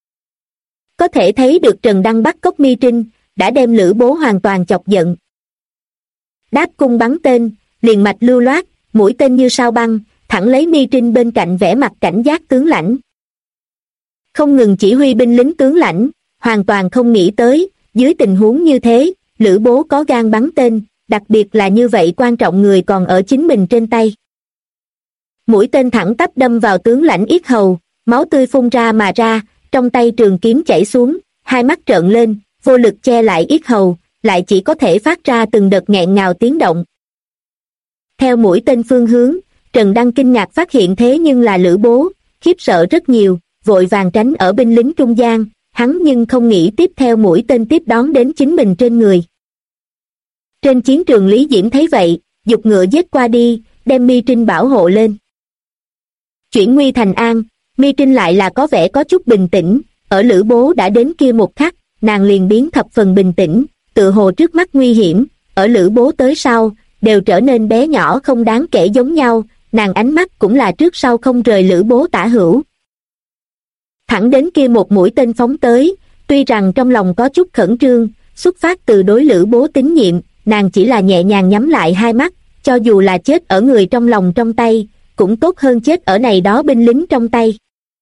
S2: Có thể thấy được Trần Đăng bắt cóc Mi Trinh, đã đem Lữ Bố hoàn toàn chọc giận. Đáp cung bắn tên, liền mạch lưu loát, mũi tên như sao băng, thẳng lấy Mi Trinh bên cạnh vẻ mặt cảnh giác tướng lãnh. Không ngừng chỉ huy binh lính tướng lãnh, hoàn toàn không nghĩ tới, dưới tình huống như thế, Lữ Bố có gan bắn tên, đặc biệt là như vậy quan trọng người còn ở chính mình trên tay. Mũi tên thẳng tắp đâm vào tướng lãnh yết hầu, máu tươi phun ra mà ra, trong tay trường kiếm chảy xuống, hai mắt trợn lên, vô lực che lại yết hầu, lại chỉ có thể phát ra từng đợt nghẹn ngào tiếng động. Theo mũi tên phương hướng, Trần Đăng kinh ngạc phát hiện thế nhưng là Lữ Bố, khiếp sợ rất nhiều, vội vàng tránh ở binh lính trung gian, hắn nhưng không nghĩ tiếp theo mũi tên tiếp đón đến chính mình trên người. Trên chiến trường Lý Diễm thấy vậy, giục ngựa giết qua đi, đem Mi Trinh bảo hộ lên. Chuyển nguy thành an, Mi Trinh lại là có vẻ có chút bình tĩnh, ở Lữ Bố đã đến kia một khắc, nàng liền biến thập phần bình tĩnh, tự hồ trước mắt nguy hiểm, ở Lữ Bố tới sau, đều trở nên bé nhỏ không đáng kể giống nhau, nàng ánh mắt cũng là trước sau không rời Lữ Bố tả hữu. Thẳng đến kia một mũi tên phóng tới, tuy rằng trong lòng có chút khẩn trương, xuất phát từ đối Lữ Bố tín nhiệm, nàng chỉ là nhẹ nhàng nhắm lại hai mắt, cho dù là chết ở người trong lòng trong tay, cũng tốt hơn chết ở này đó binh lính trong tay.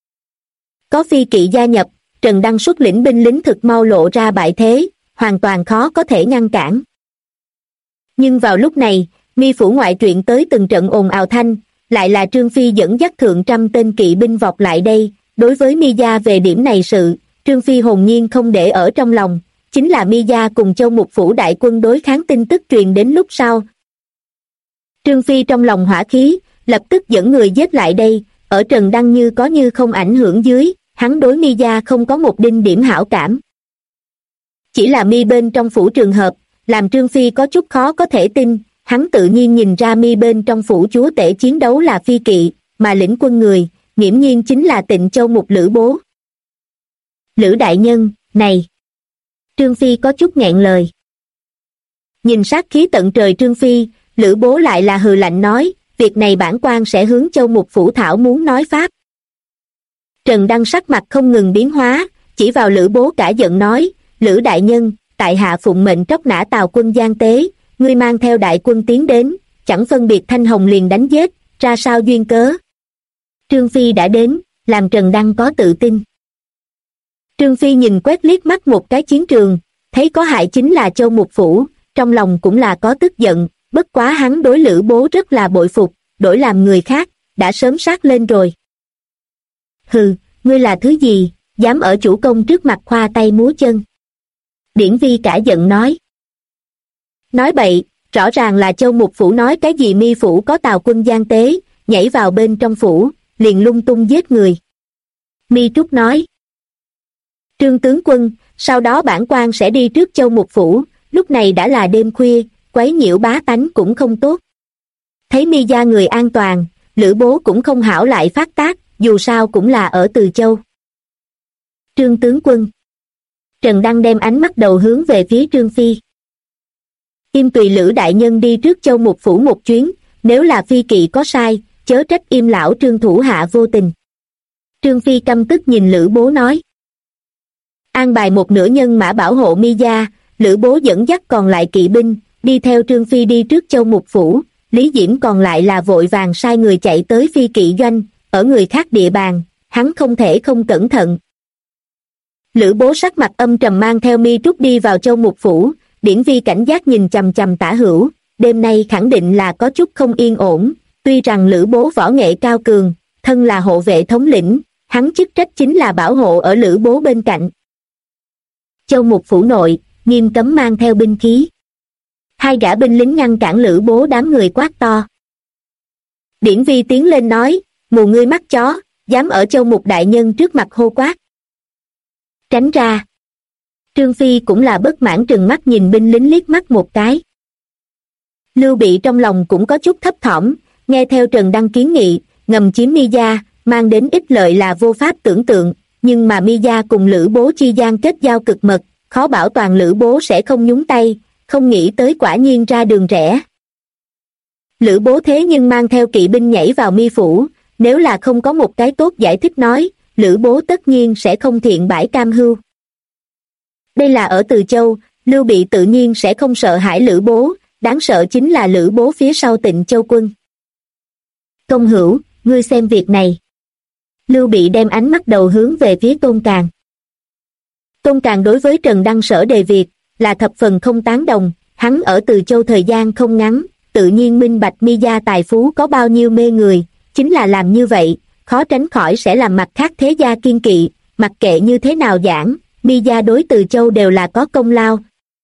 S2: Có phi kỵ gia nhập, Trần Đăng xuất lĩnh binh lính thực mau lộ ra bại thế, hoàn toàn khó có thể ngăn cản. Nhưng vào lúc này, Mi phủ ngoại truyện tới từng trận ồn ào thanh, lại là Trương Phi dẫn dắt thượng trăm tên kỵ binh vọt lại đây, đối với Mi gia về điểm này sự, Trương Phi hồn nhiên không để ở trong lòng, chính là Mi gia cùng Châu Mục phủ đại quân đối kháng tin tức truyền đến lúc sau. Trương Phi trong lòng hỏa khí, lập tức dẫn người giết lại đây, ở Trần Đăng như có như không ảnh hưởng dưới, hắn đối Mi gia không có một đinh điểm hảo cảm. Chỉ là Mi bên trong phủ trường hợp, làm Trương Phi có chút khó có thể tin, hắn tự nhiên nhìn ra Mi bên trong phủ chúa tể chiến đấu là phi kỵ, mà lĩnh quân người, nghiễm nhiên chính là Tịnh Châu Mục Lữ Bố. Lữ đại nhân, này! Trương Phi có chút nghẹn lời. Nhìn sát khí tận trời Trương Phi, Lữ Bố lại là hừ lạnh nói, việc này bản quan sẽ hướng Châu Mục phủ thảo muốn nói pháp. Trần Đăng sắc mặt không ngừng biến hóa, chỉ vào Lữ Bố cả giận nói, Lữ đại nhân, tại hạ phụng mệnh tróc nã Tào quân gian tế, ngươi mang theo đại quân tiến đến, chẳng phân biệt thanh hồng liền đánh giết, ra sao duyên cớ. Trương Phi đã đến, làm Trần Đăng có tự tin. Trương Phi nhìn quét liếc mắt một cái chiến trường, thấy có hại chính là Châu Mục phủ, trong lòng cũng là có tức giận, bất quá hắn đối Lữ Bố rất là bội phục, đổi làm người khác, đã sớm sát lên rồi. Hừ, ngươi là thứ gì, dám ở chủ công trước mặt khoa tay múa chân. Điển Vi cả giận nói. Nói bậy, rõ ràng là Châu Mục phủ nói cái gì Mi phủ có Tào quân gian tế, nhảy vào bên trong phủ, liền lung tung giết người. Mi Trúc nói. Trương tướng quân, sau đó bản quan sẽ đi trước Châu Mục phủ, lúc này đã là đêm khuya, quấy nhiễu bá tánh cũng không tốt. Thấy Mi gia người an toàn, Lữ Bố cũng không hảo lại phát tác, dù sao cũng là ở Từ Châu. Trương tướng quân. Trần Đăng đem ánh mắt đầu hướng về phía Trương Phi. Im tùy Lữ đại nhân đi trước Châu Mục phủ một chuyến, nếu là phi kỵ có sai, chớ trách Im lão Trương thủ hạ vô tình. Trương Phi căm tức nhìn Lữ Bố nói. An bài một nửa nhân mã bảo hộ Mi gia, Lữ Bố dẫn dắt còn lại kỵ binh, đi theo Trương Phi đi trước Châu Mục phủ, Lý Diễm còn lại là vội vàng sai người chạy tới phi kỵ doanh, ở người khác địa bàn, hắn không thể không cẩn thận. Lữ Bố sắc mặt âm trầm mang theo Mi Trúc đi vào Châu Mục phủ, Điển Vi cảnh giác nhìn chằm chằm Tả Hữu, đêm nay khẳng định là có chút không yên ổn, tuy rằng Lữ Bố võ nghệ cao cường, thân là hộ vệ thống lĩnh, hắn chức trách chính là bảo hộ ở Lữ Bố bên cạnh. Châu Mục phủ nội, nghiêm cấm mang theo binh khí. Hai gã binh lính ngăn cản Lữ Bố đám người quát to. Điển Vi tiến lên nói, mù ngươi mắt chó, dám ở Châu Mục đại nhân trước mặt hô quát. Tránh ra. Trương Phi cũng là bất mãn trừng mắt nhìn binh lính liếc mắt một cái. Lưu Bị trong lòng cũng có chút thấp thỏm, nghe theo Trần Đăng kiến nghị, ngầm chiếm Mi Gia, mang đến ích lợi là vô pháp tưởng tượng, nhưng mà Mi Gia cùng Lữ Bố chi gian kết giao cực mật, khó bảo toàn Lữ Bố sẽ không nhúng tay, không nghĩ tới quả nhiên ra đường rẽ. Lữ Bố thế nhưng mang theo kỵ binh nhảy vào Mi phủ, nếu là không có một cái tốt giải thích nói, Lữ Bố tất nhiên sẽ không thiện bãi cam hưu. Đây là ở Từ Châu, Lưu Bị tự nhiên sẽ không sợ hãi Lữ Bố, đáng sợ chính là Lữ Bố phía sau Tịnh Châu quân. Công hữu, ngươi xem việc này. Lưu Bị đem ánh mắt đầu hướng về phía Tôn Càn. Tôn Càn đối với Trần Đăng sở đề việc, là thập phần không tán đồng, hắn ở Từ Châu thời gian không ngắn, tự nhiên minh bạch Mi Gia tài phú có bao nhiêu mê người, chính là làm như vậy, khó tránh khỏi sẽ làm mặt khác thế gia kiên kỵ, mặc kệ như thế nào giảng, Mi Gia đối Từ Châu đều là có công lao.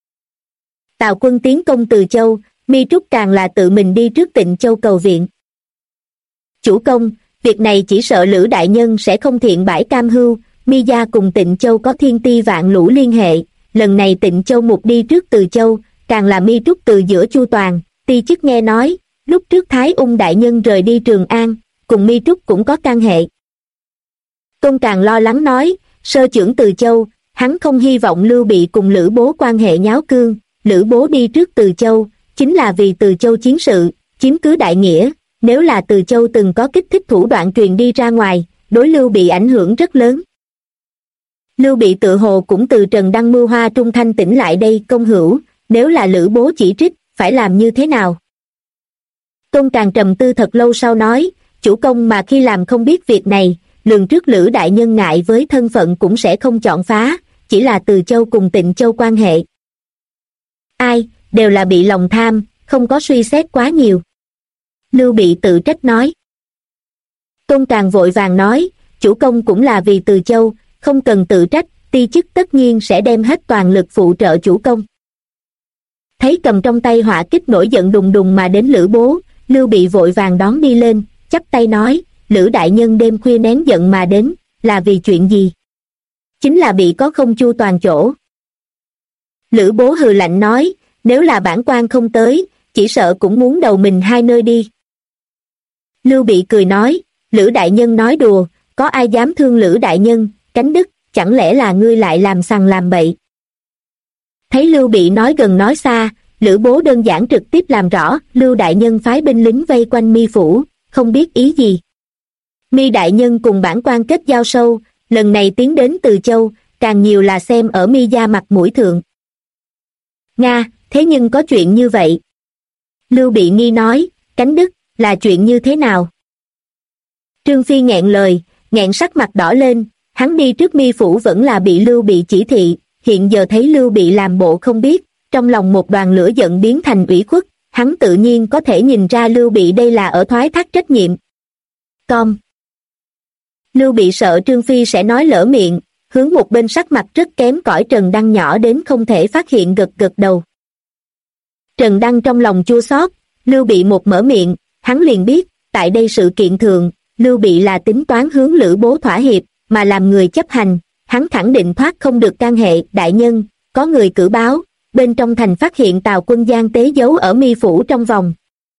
S2: Tào quân tiến công Từ Châu, Mi Trúc càng là tự mình đi trước Tịnh Châu cầu viện. Chủ công, việc này chỉ sợ Lữ đại nhân sẽ không thiện bãi cam hưu, Mi Gia cùng Tịnh Châu có thiên ti vạn lũ liên hệ, lần này Tịnh Châu Mục đi trước Từ Châu, càng là Mi Trúc từ giữa chu toàn, ti chức nghe nói, lúc trước Thái Ung đại nhân rời đi Trường An, cùng Mi Trúc cũng có can hệ. Tôn Càn lo lắng nói, sơ trưởng Từ Châu, hắn không hy vọng Lưu Bị cùng Lữ Bố quan hệ nháo cương, Lữ Bố đi trước Từ Châu, chính là vì Từ Châu chiến sự, chiếm cứ đại nghĩa, nếu là Từ Châu từng có kích thích thủ đoạn truyền đi ra ngoài, đối Lưu Bị ảnh hưởng rất lớn. Lưu Bị tự hồ cũng từ Trần Đăng mưu hoa trung thanh tỉnh lại đây. Công hữu, nếu là Lữ Bố chỉ trích, phải làm như thế nào? Tôn Càn trầm tư thật lâu sau nói, chủ công mà khi làm không biết việc này, lường trước Lữ đại nhân ngại với thân phận cũng sẽ không chọn phá, chỉ là Từ Châu cùng Tịnh Châu quan hệ. Ai, đều là bị lòng tham, không có suy xét quá nhiều. Lưu Bị tự trách nói. Tôn Càn vội vàng nói, chủ công cũng là vì Từ Châu, không cần tự trách, ti chức tất nhiên sẽ đem hết toàn lực phụ trợ chủ công. Thấy cầm trong tay hỏa kích nổi giận đùng đùng mà đến Lữ Bố, Lưu Bị vội vàng đón đi lên, chắp tay nói, Lữ đại nhân đêm khuya nén giận mà đến, là vì chuyện gì? Chính là bị có không chu toàn chỗ. Lữ Bố hừ lạnh nói, nếu là bản quan không tới, chỉ sợ cũng muốn đầu mình hai nơi đi. Lưu Bị cười nói, Lữ đại nhân nói đùa, có ai dám thương Lữ đại nhân, Cánh Đức, chẳng lẽ là ngươi lại làm sằng làm bậy? Thấy Lưu Bị nói gần nói xa, Lữ Bố đơn giản trực tiếp làm rõ, Lưu đại nhân phái binh lính vây quanh Mi phủ, không biết ý gì. Mi đại nhân cùng bản quan kết giao sâu, lần này tiến đến Từ Châu, càng nhiều là xem ở Mi gia mặt mũi thượng. Nga, thế nhưng có chuyện như vậy. Lưu Bị nghi nói, Cánh Đức, là chuyện như thế nào? Trương Phi nghẹn lời, nghẹn sắc mặt đỏ lên, hắn đi trước Mi phủ vẫn là bị Lưu Bị chỉ thị, hiện giờ thấy Lưu Bị làm bộ không biết, trong lòng một đoàn lửa giận biến thành ủy khuất, hắn tự nhiên có thể nhìn ra Lưu Bị đây là ở thoái thác trách nhiệm. Con. Lưu Bị sợ Trương Phi sẽ nói lỡ miệng, hướng một bên sắc mặt rất kém cỏi Trần Đăng nhỏ đến không thể phát hiện gật gật đầu. Trần Đăng trong lòng chua xót, Lưu Bị một mở miệng, hắn liền biết, tại đây sự kiện thượng, Lưu Bị là tính toán hướng Lữ Bố thỏa hiệp, mà làm người chấp hành, hắn khẳng định thoát không được can hệ. Đại nhân, có người cử báo, bên trong thành phát hiện Tào quân gian tế giấu ở Mi phủ trong vòng.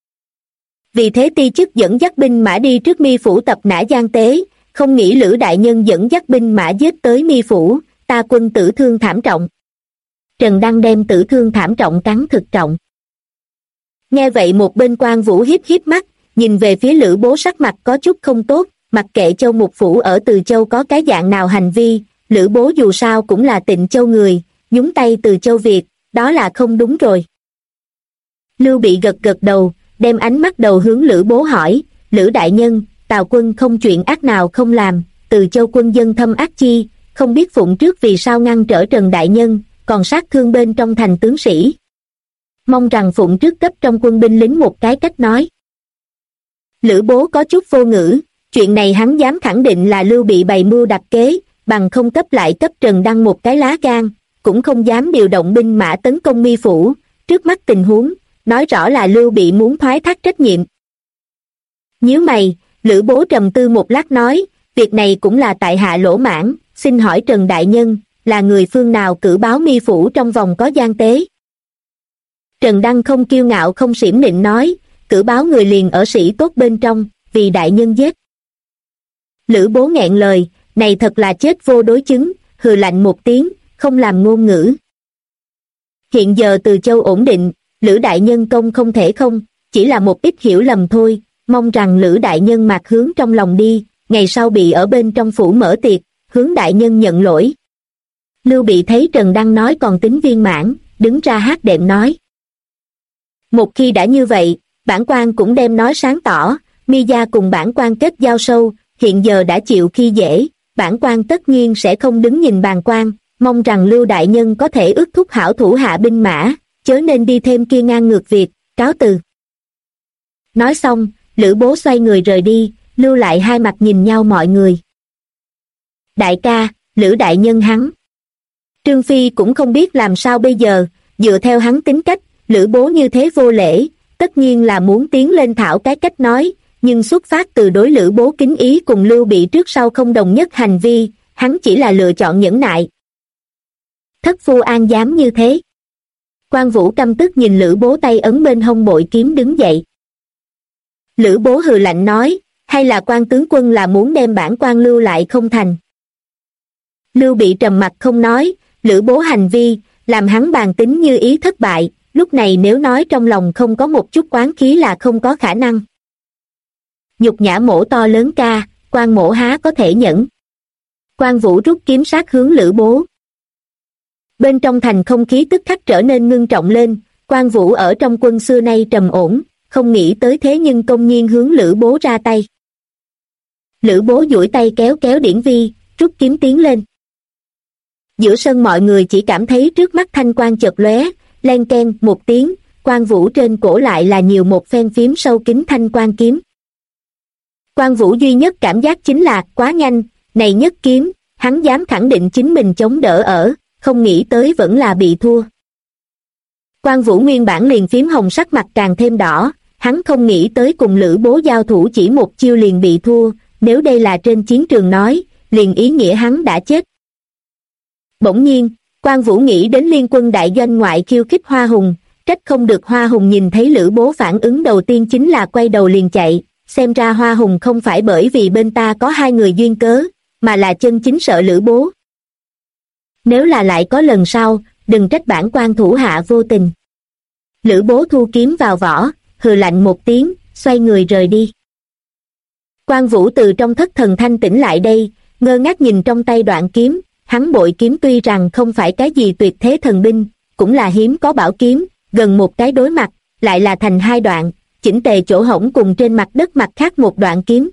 S2: Vì thế ti chức dẫn dắt binh mã đi trước Mi phủ tập nã gian tế, không nghĩ Lữ đại nhân dẫn dắt binh mã giết tới Mi phủ, ta quân tử thương thảm trọng. Trần Đăng đem tử thương thảm trọng cắn thực trọng. Nghe vậy một bên quan vũ hiếp hiếp mắt, nhìn về phía Lữ Bố sắc mặt có chút không tốt, mặc kệ Châu Mục phủ ở Từ Châu có cái dạng nào hành vi, Lữ Bố dù sao cũng là Tịnh Châu người, nhúng tay Từ Châu việc, đó là không đúng rồi. Lưu Bị gật gật đầu, đem ánh mắt đầu hướng Lữ Bố hỏi, Lữ đại nhân, Tào quân không chuyện ác nào không làm, Từ Châu quân dân thâm ác chi, không biết Phụng trước vì sao ngăn trở Trần đại nhân, còn sát thương bên trong thành tướng sĩ. Mong rằng Phụng trước cấp trong quân binh lính một cái cách nói. Lữ Bố có chút vô ngữ, chuyện này hắn dám khẳng định là Lưu Bị bày mưu đặt kế, bằng không cấp lại cấp Trần Đăng một cái lá gan, cũng không dám điều động binh mã tấn công Mi phủ, trước mắt tình huống, nói rõ là Lưu Bị muốn thoái thác trách nhiệm. Nhíu mày, Lữ Bố trầm tư một lát nói, việc này cũng là tại hạ lỗ mãn, xin hỏi Trần đại nhân, là người phương nào cử báo mi phủ trong vòng có gian tế? Trần Đăng không kiêu ngạo không xiểm nịnh nói, cử báo người liền ở sĩ tốt bên trong, vì đại nhân giết. Lữ Bố nghẹn lời, này thật là chết vô đối chứng, hừ lạnh một tiếng, không làm ngôn ngữ. Hiện giờ Từ Châu ổn định, Lữ đại nhân công không thể không, chỉ là một ít hiểu lầm thôi, mong rằng Lữ đại nhân mạc hướng trong lòng đi, ngày sau bị ở bên trong phủ mở tiệc, hướng đại nhân nhận lỗi. Lưu Bị thấy Trần Đăng nói còn tính viên mãn, đứng ra hát đệm nói. Một khi đã như vậy, bản quan cũng đem nói sáng tỏ, mi gia cùng bản quan kết giao sâu, hiện giờ đã chịu khi dễ, bản quan tất nhiên sẽ không đứng nhìn bàn quan, mong rằng Lưu đại nhân có thể ước thúc hảo thủ hạ binh mã, chớ nên đi thêm kia ngang ngược việc, cáo từ. Nói xong, Lữ Bố xoay người rời đi, lưu lại hai mặt nhìn nhau mọi người. Đại ca, Lữ đại nhân hắn. Trương Phi cũng không biết làm sao bây giờ, dựa theo hắn tính cách, Lữ Bố như thế vô lễ, tất nhiên là muốn tiến lên thảo cái cách nói, nhưng xuất phát từ đối Lữ Bố kính ý cùng Lưu Bị trước sau không đồng nhất hành vi, hắn chỉ là lựa chọn nhẫn nại. Thất phu an dám như thế. Quan Vũ căm tức nhìn Lữ Bố tay ấn bên hông bội kiếm đứng dậy. Lữ Bố hừ lạnh nói, hay là quan tướng quân là muốn đem bản quan lưu lại không thành. Lưu Bị trầm mặt không nói, Lữ Bố hành vi, làm hắn bàn tính như ý thất bại, lúc này nếu nói trong lòng không có một chút oán khí là không có khả năng. Nhục nhã mổ to lớn ca, quan mổ há có thể nhẫn. Quan Vũ rút kiếm sát hướng Lữ Bố. Bên trong thành không khí tức khắc trở nên ngưng trọng lên, Quan Vũ ở trong quân xưa nay trầm ổn, không nghĩ tới thế nhưng công nhiên hướng Lữ Bố ra tay. Lữ Bố duỗi tay kéo kéo Điển Vi, rút kiếm tiến lên. Giữa sân mọi người chỉ cảm thấy trước mắt thanh quang chợt lóe, len keng một tiếng, Quan Vũ trên cổ lại là nhiều một phen phím sâu kín thanh quang kiếm. Quan Vũ duy nhất cảm giác chính là quá nhanh, này nhất kiếm, hắn dám khẳng định chính mình chống đỡ ở, không nghĩ tới vẫn là bị thua. Quan Vũ nguyên bản liền phím hồng sắc mặt càng thêm đỏ, hắn không nghĩ tới cùng Lữ Bố giao thủ chỉ một chiêu liền bị thua, nếu đây là trên chiến trường nói, liền ý nghĩa hắn đã chết. Bỗng nhiên, Quan Vũ nghĩ đến liên quân đại doanh ngoại khiêu khích Hoa Hùng, trách không được Hoa Hùng nhìn thấy Lữ Bố phản ứng đầu tiên chính là quay đầu liền chạy, xem ra Hoa Hùng không phải bởi vì bên ta có hai người duyên cớ, mà là chân chính sợ Lữ Bố. Nếu là lại có lần sau, đừng trách bản quan thủ hạ vô tình. Lữ Bố thu kiếm vào vỏ, hừ lạnh một tiếng, xoay người rời đi. Quan Vũ từ trong thất thần thanh tỉnh lại đây, ngơ ngác nhìn trong tay đoạn kiếm, hắn bội kiếm tuy rằng không phải cái gì tuyệt thế thần binh, cũng là hiếm có bảo kiếm, gần một cái đối mặt, lại là thành hai đoạn, chỉnh tề chỗ hổng cùng trên mặt đất mặt khác một đoạn kiếm.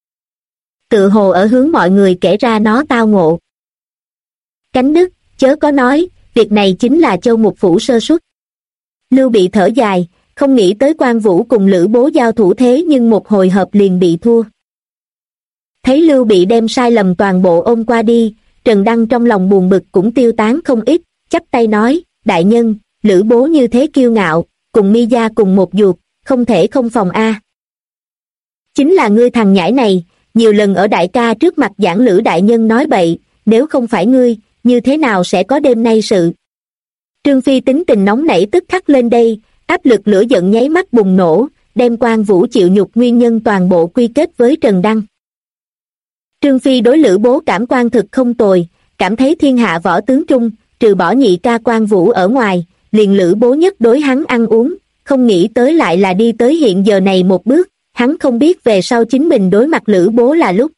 S2: Tự hồ ở hướng mọi người kể ra nó tao ngộ. Cánh Đức, chớ có nói, việc này chính là Châu Mục Phủ sơ suất. Lưu Bị thở dài, không nghĩ tới Quan Vũ cùng Lữ Bố giao thủ thế nhưng một hồi hợp liền bị thua. Thấy Lưu Bị đem sai lầm toàn bộ ôm qua đi, Trần Đăng trong lòng buồn bực cũng tiêu tán không ít, chắp tay nói, đại nhân, Lữ Bố như thế kiêu ngạo, cùng mi gia cùng một ruột, không thể không phòng a. Chính là ngươi thằng nhãi này, nhiều lần ở đại ca trước mặt giảng Lữ đại nhân nói bậy, nếu không phải ngươi, như thế nào sẽ có đêm nay sự. Trương Phi tính tình nóng nảy tức khắc lên đây, áp lực lửa giận nháy mắt bùng nổ, đem Quan Vũ chịu nhục nguyên nhân toàn bộ quy kết với Trần Đăng. Trương Phi đối Lữ Bố cảm quan thực không tồi, cảm thấy thiên hạ võ tướng trung, trừ bỏ nhị ca Quan Vũ ở ngoài, liền Lữ Bố nhất đối hắn ăn uống, không nghĩ tới lại là đi tới hiện giờ này một bước, hắn không biết về sau chính mình đối mặt Lữ Bố là lúc.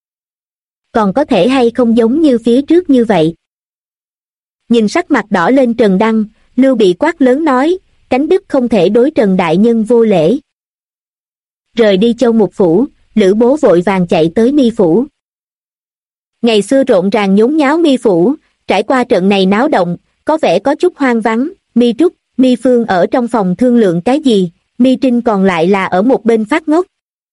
S2: Còn có thể hay không giống như phía trước như vậy. Nhìn sắc mặt đỏ lên Trần Đăng, Lưu Bị quát lớn nói, Cánh Đức không thể đối Trần đại nhân vô lễ. Rời đi Châu Mục Phủ, Lữ Bố vội vàng chạy tới Mi Phủ. Ngày xưa rộn ràng nhốn nháo Mi Phủ, trải qua trận này náo động, có vẻ có chút hoang vắng, Mi Trúc, Mi Phương ở trong phòng thương lượng cái gì, Mi Trinh còn lại là ở một bên phát ngốc.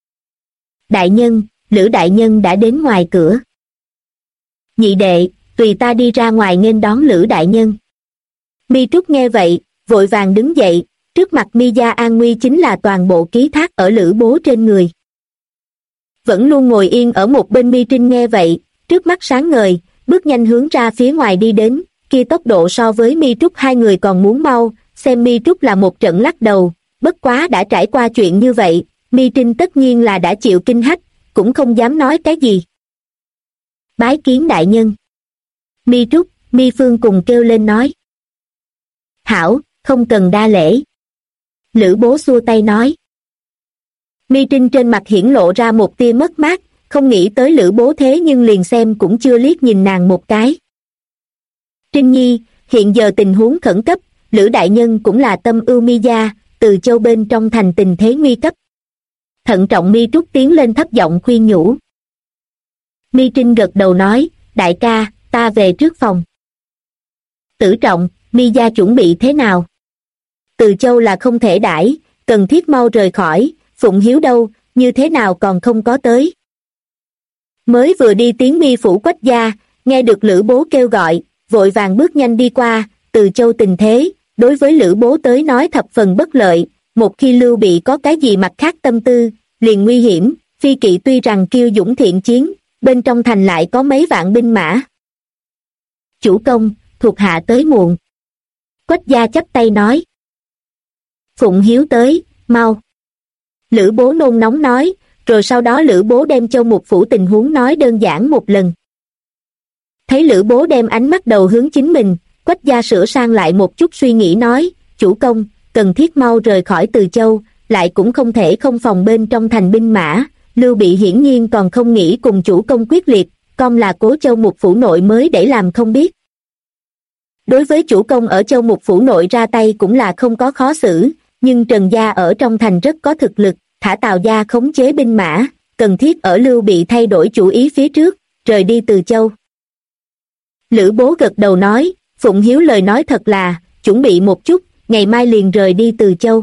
S2: Đại nhân, Lữ đại nhân đã đến ngoài cửa. Nhị đệ, tùy ta đi ra ngoài nghênh đón Lữ đại nhân. Mi Trúc nghe vậy, vội vàng đứng dậy, trước mặt Mi gia an nguy chính là toàn bộ ký thác ở Lữ Bố trên người. vẫn luôn ngồi yên ở một bên Mi Trinh nghe vậy, trước mắt sáng ngời, bước nhanh hướng ra phía ngoài đi đến, kia tốc độ so với Mi Trúc hai người còn muốn mau, xem Mi Trúc là một trận lắc đầu, bất quá đã trải qua chuyện như vậy, Mi Trinh tất nhiên là đã chịu kinh hách, cũng không dám nói cái gì. Bái kiến đại nhân. Mi Trúc, Mi Phương cùng kêu lên nói. Hảo, không cần đa lễ. Lữ Bố xua tay nói. Mi Trinh trên mặt hiển lộ ra một tia mất mát, không nghĩ tới Lữ Bố thế nhưng liền xem cũng chưa liếc nhìn nàng một cái. Trinh Nhi, hiện giờ tình huống khẩn cấp, Lữ đại nhân cũng là tâm ưu Mi gia, Từ Châu bên trong thành tình thế nguy cấp. Thận trọng Mi Trúc tiến lên thấp giọng khuyên nhủ. Mi Trinh gật đầu nói, đại ca, ta về trước phòng. Tử Trọng, Mi gia chuẩn bị thế nào? Từ Châu là không thể đãi, cần thiết mau rời khỏi, Phụng Hiếu đâu, như thế nào còn không có tới. Mới vừa đi tiến Mi phủ Quách gia, nghe được Lữ Bố kêu gọi, vội vàng bước nhanh đi qua, Từ Châu tình thế, đối với Lữ Bố tới nói thập phần bất lợi, một khi Lưu Bị có cái gì mặt khác tâm tư, liền nguy hiểm, Phi Kỵ tuy rằng kiêu dũng thiện chiến, bên trong thành lại có mấy vạn binh mã. Chủ công, thuộc hạ tới muộn. Quách gia chắp tay nói. Phụng Hiếu tới, mau. Lữ Bố nôn nóng nói, rồi sau đó Lữ Bố đem Châu Mục phủ tình huống nói đơn giản một lần. Thấy Lữ Bố đem ánh mắt đầu hướng chính mình, Quách gia sửa sang lại một chút suy nghĩ nói, chủ công, cần thiết mau rời khỏi Từ Châu, lại cũng không thể không phòng bên trong thành binh mã, Lưu Bị hiển nhiên còn không nghĩ cùng chủ công quyết liệt, con là cố Châu Mục phủ nội mới để làm không biết. Đối với chủ công ở Châu Mục phủ nội ra tay cũng là không có khó xử, nhưng Trần gia ở trong thành rất có thực lực, thả Tào gia khống chế binh mã, cần thiết ở Lưu Bị thay đổi chủ ý phía trước, rời đi Từ Châu. Lữ Bố gật đầu nói, Phụng Hiếu lời nói thật là, chuẩn bị một chút, ngày mai liền rời đi Từ Châu.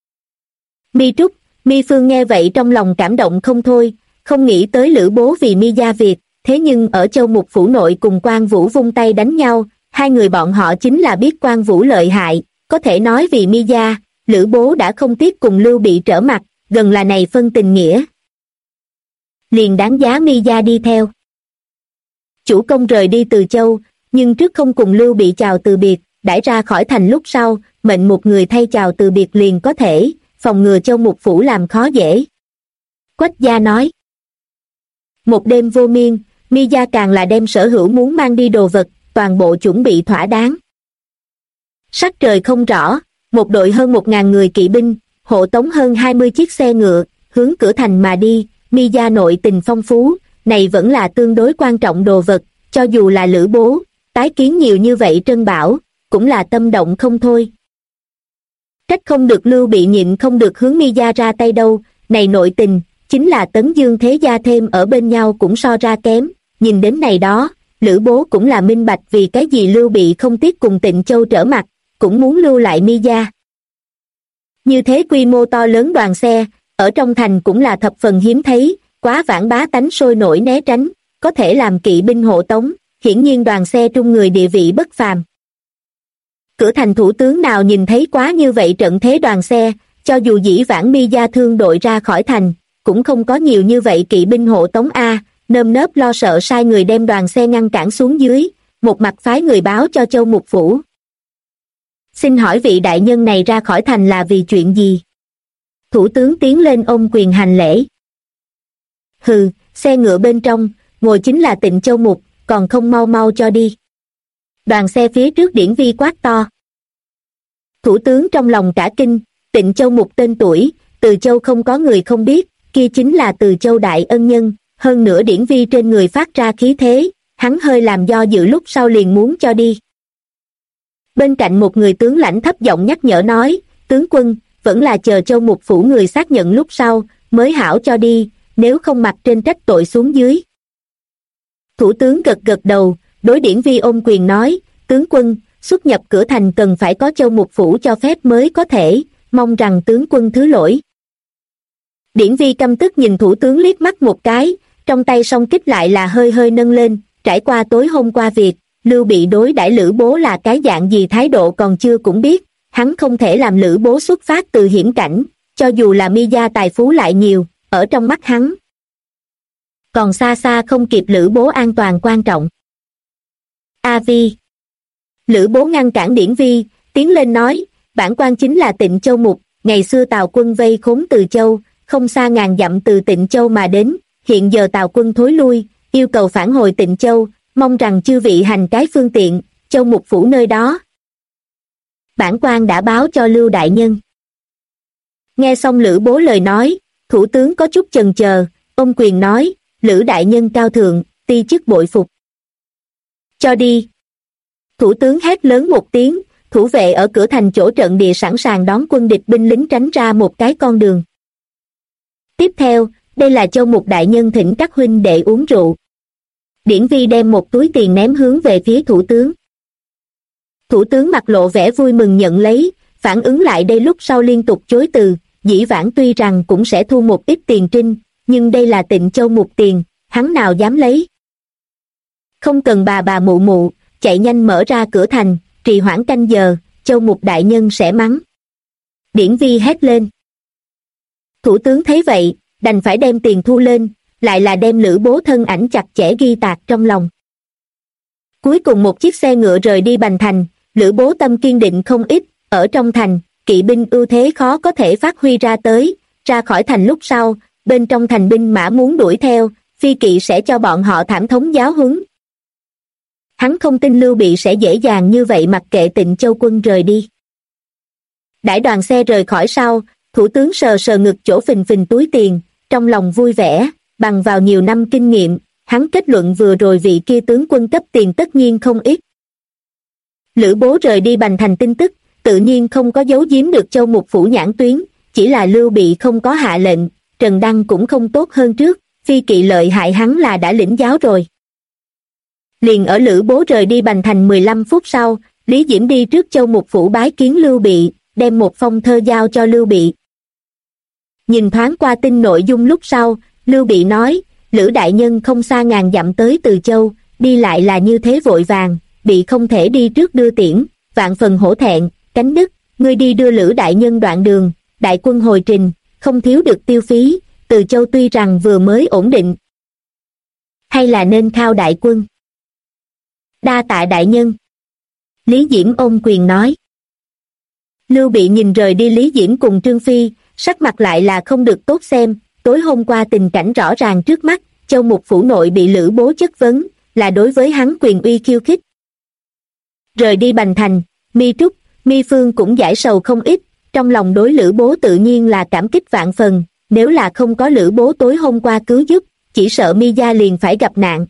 S2: Mi Trúc, Mi Phương nghe vậy trong lòng cảm động không thôi, không nghĩ tới Lữ Bố vì Mi gia việc, thế nhưng ở Châu Mục phủ nội cùng Quan Vũ vung tay đánh nhau, hai người bọn họ chính là biết Quan Vũ lợi hại, có thể nói vì Mi gia, Lữ Bố đã không tiếc cùng Lưu Bị trở mặt, gần là này phân tình nghĩa. Liền đáng giá Mi gia đi theo. Chủ công rời đi Từ Châu, nhưng trước không cùng Lưu Bị chào từ biệt, đãi ra khỏi thành lúc sau, mệnh một người thay chào từ biệt liền có thể, phòng ngừa Châu Mục phủ làm khó dễ. Quách gia nói. Một đêm vô miên, Mi gia càng là đem sở hữu muốn mang đi đồ vật, toàn bộ chuẩn bị thỏa đáng. Sắc trời không rõ, một đội hơn 1.000 người kỵ binh, hộ tống hơn 20 chiếc xe ngựa, hướng cửa thành mà đi, Mi gia nội tình phong phú, này vẫn là tương đối quan trọng đồ vật, cho dù là Lữ Bố, tái kiến nhiều như vậy trân bảo, cũng là tâm động không thôi. Trách không được Lưu Bị nhịn không được hướng Mi gia ra tay đâu, này nội tình, chính là Tấn Dương thế gia thêm ở bên nhau cũng so ra kém, nhìn đến này đó, Lữ Bố cũng là minh bạch vì cái gì Lưu Bị không tiếc cùng Tịnh Châu trở mặt, cũng muốn lưu lại Mi gia. Như thế quy mô to lớn đoàn xe, ở trong thành cũng là thập phần hiếm thấy, quá vãng bá tánh sôi nổi né tránh, có thể làm kỵ binh hộ tống, hiển nhiên đoàn xe trung người địa vị bất phàm. Cửa thành thủ tướng nào nhìn thấy quá như vậy trận thế đoàn xe, cho dù dĩ vãng Mi gia thương đội ra khỏi thành, cũng không có nhiều như vậy kỵ binh hộ tống a, nơm nớp lo sợ sai người đem đoàn xe ngăn cản xuống dưới, một mặt phái người báo cho Châu Mục phủ. Xin hỏi vị đại nhân này ra khỏi thành là vì chuyện gì? Thủ tướng tiến lên ôm quyền hành lễ. Hừ, xe ngựa bên trong, ngồi chính là Tịnh Châu Mục, còn không mau mau cho đi. Đoàn xe phía trước Điển Vi quát to. Thủ tướng trong lòng cả kinh, Tịnh Châu Mục tên tuổi, Từ Châu không có người không biết, kia chính là Từ Châu đại ân nhân, hơn nữa Điển Vi trên người phát ra khí thế, hắn hơi làm do dự lúc sau liền muốn cho đi. Bên cạnh một người tướng lãnh thấp giọng nhắc nhở nói, tướng quân, vẫn là chờ Châu Mục phủ người xác nhận lúc sau, mới hảo cho đi, nếu không mặc trên trách tội xuống dưới. Thủ tướng gật gật đầu, đối Điển Vi ôm quyền nói, tướng quân, xuất nhập cửa thành cần phải có Châu Mục phủ cho phép mới có thể, mong rằng tướng quân thứ lỗi. Điển Vi căm tức nhìn thủ tướng liếc mắt một cái, trong tay song kích lại là hơi hơi nâng lên, trải qua tối hôm qua việc, Lưu Bị đối đãi Lữ Bố là cái dạng gì thái độ còn chưa cũng biết, hắn không thể làm Lữ Bố xuất phát từ hiểm cảnh, cho dù là Mi gia tài phú lại nhiều, ở trong mắt hắn. còn xa xa không kịp Lữ Bố an toàn quan trọng. A Vi. Lữ Bố ngăn cản Điển Vi, tiến lên nói, bản quan chính là Tịnh Châu Mục, ngày xưa Tào quân vây khốn Từ Châu, không xa ngàn dặm từ Tịnh Châu mà đến, hiện giờ Tào quân thối lui, yêu cầu phản hồi Tịnh Châu, mong rằng chư vị hành cái phương tiện, Châu Mục phủ nơi đó. Bản quan đã báo cho Lưu đại nhân. Nghe xong Lữ Bố lời nói, thủ tướng có chút chần chờ, ôm quyền nói, Lữ đại nhân cao thượng, ti chức bội phục. Cho đi. Thủ tướng hét lớn một tiếng, thủ vệ ở cửa thành chỗ trận địa sẵn sàng đón quân địch binh lính tránh ra một cái con đường. Tiếp theo, đây là Châu Mục đại nhân thỉnh các huynh đệ uống rượu. Điển Vi đem một túi tiền ném hướng về phía thủ tướng. Thủ tướng mặt lộ vẻ vui mừng nhận lấy, phản ứng lại đây lúc sau liên tục chối từ, dĩ vãng tuy rằng cũng sẽ thu một ít tiền trinh, nhưng đây là Tịnh Châu Mục tiền, hắn nào dám lấy. Không cần bà mụ mụ, chạy nhanh mở ra cửa thành, trì hoãn canh giờ, Châu Mục đại nhân sẽ mắng. Điển Vi hét lên. Thủ tướng thấy vậy, đành phải đem tiền thu lên, lại là đem Lữ Bố thân ảnh chặt chẽ ghi tạc trong lòng. Cuối cùng một chiếc xe ngựa rời đi Bành Thành, Lữ Bố tâm kiên định không ít, ở trong thành, kỵ binh ưu thế khó có thể phát huy ra tới, ra khỏi thành lúc sau, bên trong thành binh mã muốn đuổi theo, phi kỵ sẽ cho bọn họ thảm thống giáo huấn. Hắn không tin Lưu Bị sẽ dễ dàng như vậy mặc kệ Tịnh Châu quân rời đi. Đãi đoàn xe rời khỏi sau, thủ tướng sờ sờ ngực chỗ phình phình túi tiền, trong lòng vui vẻ, bằng vào nhiều năm kinh nghiệm, hắn kết luận vừa rồi vị kia tướng quân cấp tiền tất nhiên không ít. Lữ Bố rời đi Bành Thành tin tức, tự nhiên không có giấu giếm được Châu Mục phủ nhãn tuyến, chỉ là Lưu Bị không có hạ lệnh, Trần Đăng cũng không tốt hơn trước, phi kỵ lợi hại hắn là đã lĩnh giáo rồi. Liền ở Lữ Bố rời đi Bành Thành 15 phút sau, Lý Diễm đi trước Châu Mục phủ bái kiến Lưu Bị, đem một phong thơ giao cho Lưu Bị. Nhìn thoáng qua tin nội dung lúc sau, Lưu Bị nói, Lữ đại nhân không xa ngàn dặm tới Từ Châu, đi lại là như thế vội vàng, bị không thể đi trước đưa tiễn, vạn phần hổ thẹn, Cánh Đức, ngươi đi đưa Lữ đại nhân đoạn đường, đại quân hồi trình, không thiếu được tiêu phí, Từ Châu tuy rằng vừa mới ổn định. Hay là nên khao đại quân? Đa tạ đại nhân. Lý Diễm ôm quyền nói. Lưu Bị nhìn rời đi Lý Diễm cùng Trương Phi, sắc mặt lại là không được tốt xem, tối hôm qua tình cảnh rõ ràng trước mắt, Châu Mục phủ nội bị Lữ Bố chất vấn, là đối với hắn quyền uy khiêu khích. Rời đi Bành Thành, Mi Trúc, Mi Phương cũng giải sầu không ít, trong lòng đối Lữ Bố tự nhiên là cảm kích vạn phần, nếu là không có Lữ Bố tối hôm qua cứu giúp, chỉ sợ Mi gia liền phải gặp nạn.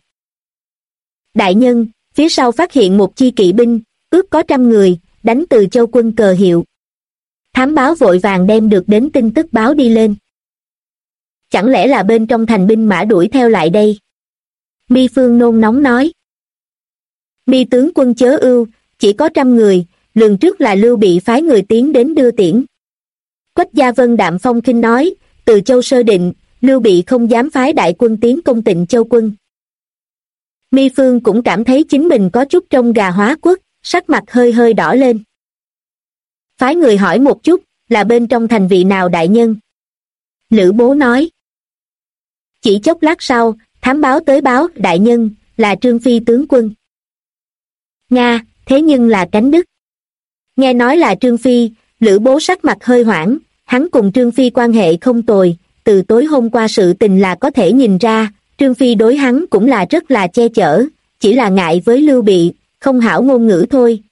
S2: Đại nhân, phía sau phát hiện một chi kỵ binh, ước có 100 người, đánh Từ Châu quân cờ hiệu. Thám báo vội vàng đem được đến tin tức báo đi lên. Chẳng lẽ là bên trong thành binh mã đuổi theo lại đây? Mi Phương nôn nóng nói. Mi tướng quân chớ ưu, chỉ có 100 người, lường trước là Lưu Bị phái người tiến đến đưa tiễn. Quách Gia Vân đạm phong khinh nói, Từ Châu sơ định, Lưu Bị không dám phái đại quân tiến công Tịnh Châu quân. Mi Phương cũng cảm thấy chính mình có chút trông gà hóa quốc, sắc mặt hơi hơi đỏ lên. Phái người hỏi một chút, là bên trong thành vị nào đại nhân? Lữ Bố nói. Chỉ chốc lát sau, thám báo tới báo đại nhân, là Trương Phi tướng quân. Nga, thế nhưng là Cánh Đức. Nghe nói là Trương Phi, Lữ Bố sắc mặt hơi hoảng, hắn cùng Trương Phi quan hệ không tồi, từ tối hôm qua sự tình là có thể nhìn ra, Trương Phi đối hắn cũng là rất là che chở, chỉ là ngại với Lưu Bị, không hảo ngôn ngữ thôi.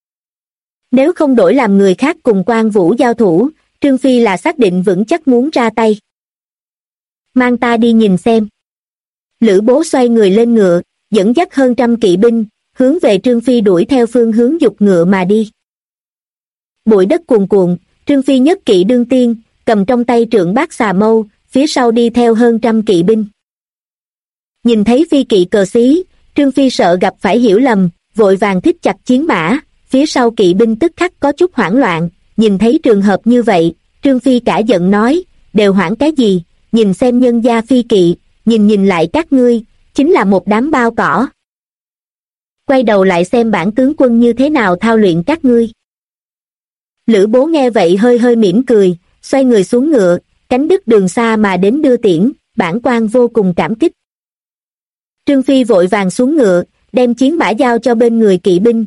S2: Nếu không đổi làm người khác cùng Quan Vũ giao thủ, Trương Phi là xác định vững chắc muốn ra tay. Mang ta đi nhìn xem. Lữ Bố xoay người lên ngựa, dẫn dắt hơn 100 kỵ binh, hướng về Trương Phi đuổi theo phương hướng dục ngựa mà đi. Bụi đất cuồn cuộn, Trương Phi nhất kỵ đương tiên, cầm trong tay trượng bát xà mâu, phía sau đi theo hơn 100 kỵ binh. Nhìn thấy phi kỵ cờ xí, Trương Phi sợ gặp phải hiểu lầm, vội vàng thích chặt chiến mã, phía sau kỵ binh tức khắc có chút hoảng loạn, nhìn thấy trường hợp như vậy, Trương Phi cả giận nói, đều hoảng cái gì, nhìn xem nhân gia phi kỵ, nhìn lại các ngươi, chính là một đám bao cỏ. Quay đầu lại xem bản tướng quân như thế nào thao luyện các ngươi. Lữ Bố nghe vậy hơi hơi mỉm cười, xoay người xuống ngựa, Cánh Đức đường xa mà đến đưa tiễn, bản quan vô cùng cảm kích. Trương Phi vội vàng xuống ngựa, đem chiến mã giao cho bên người kỵ binh,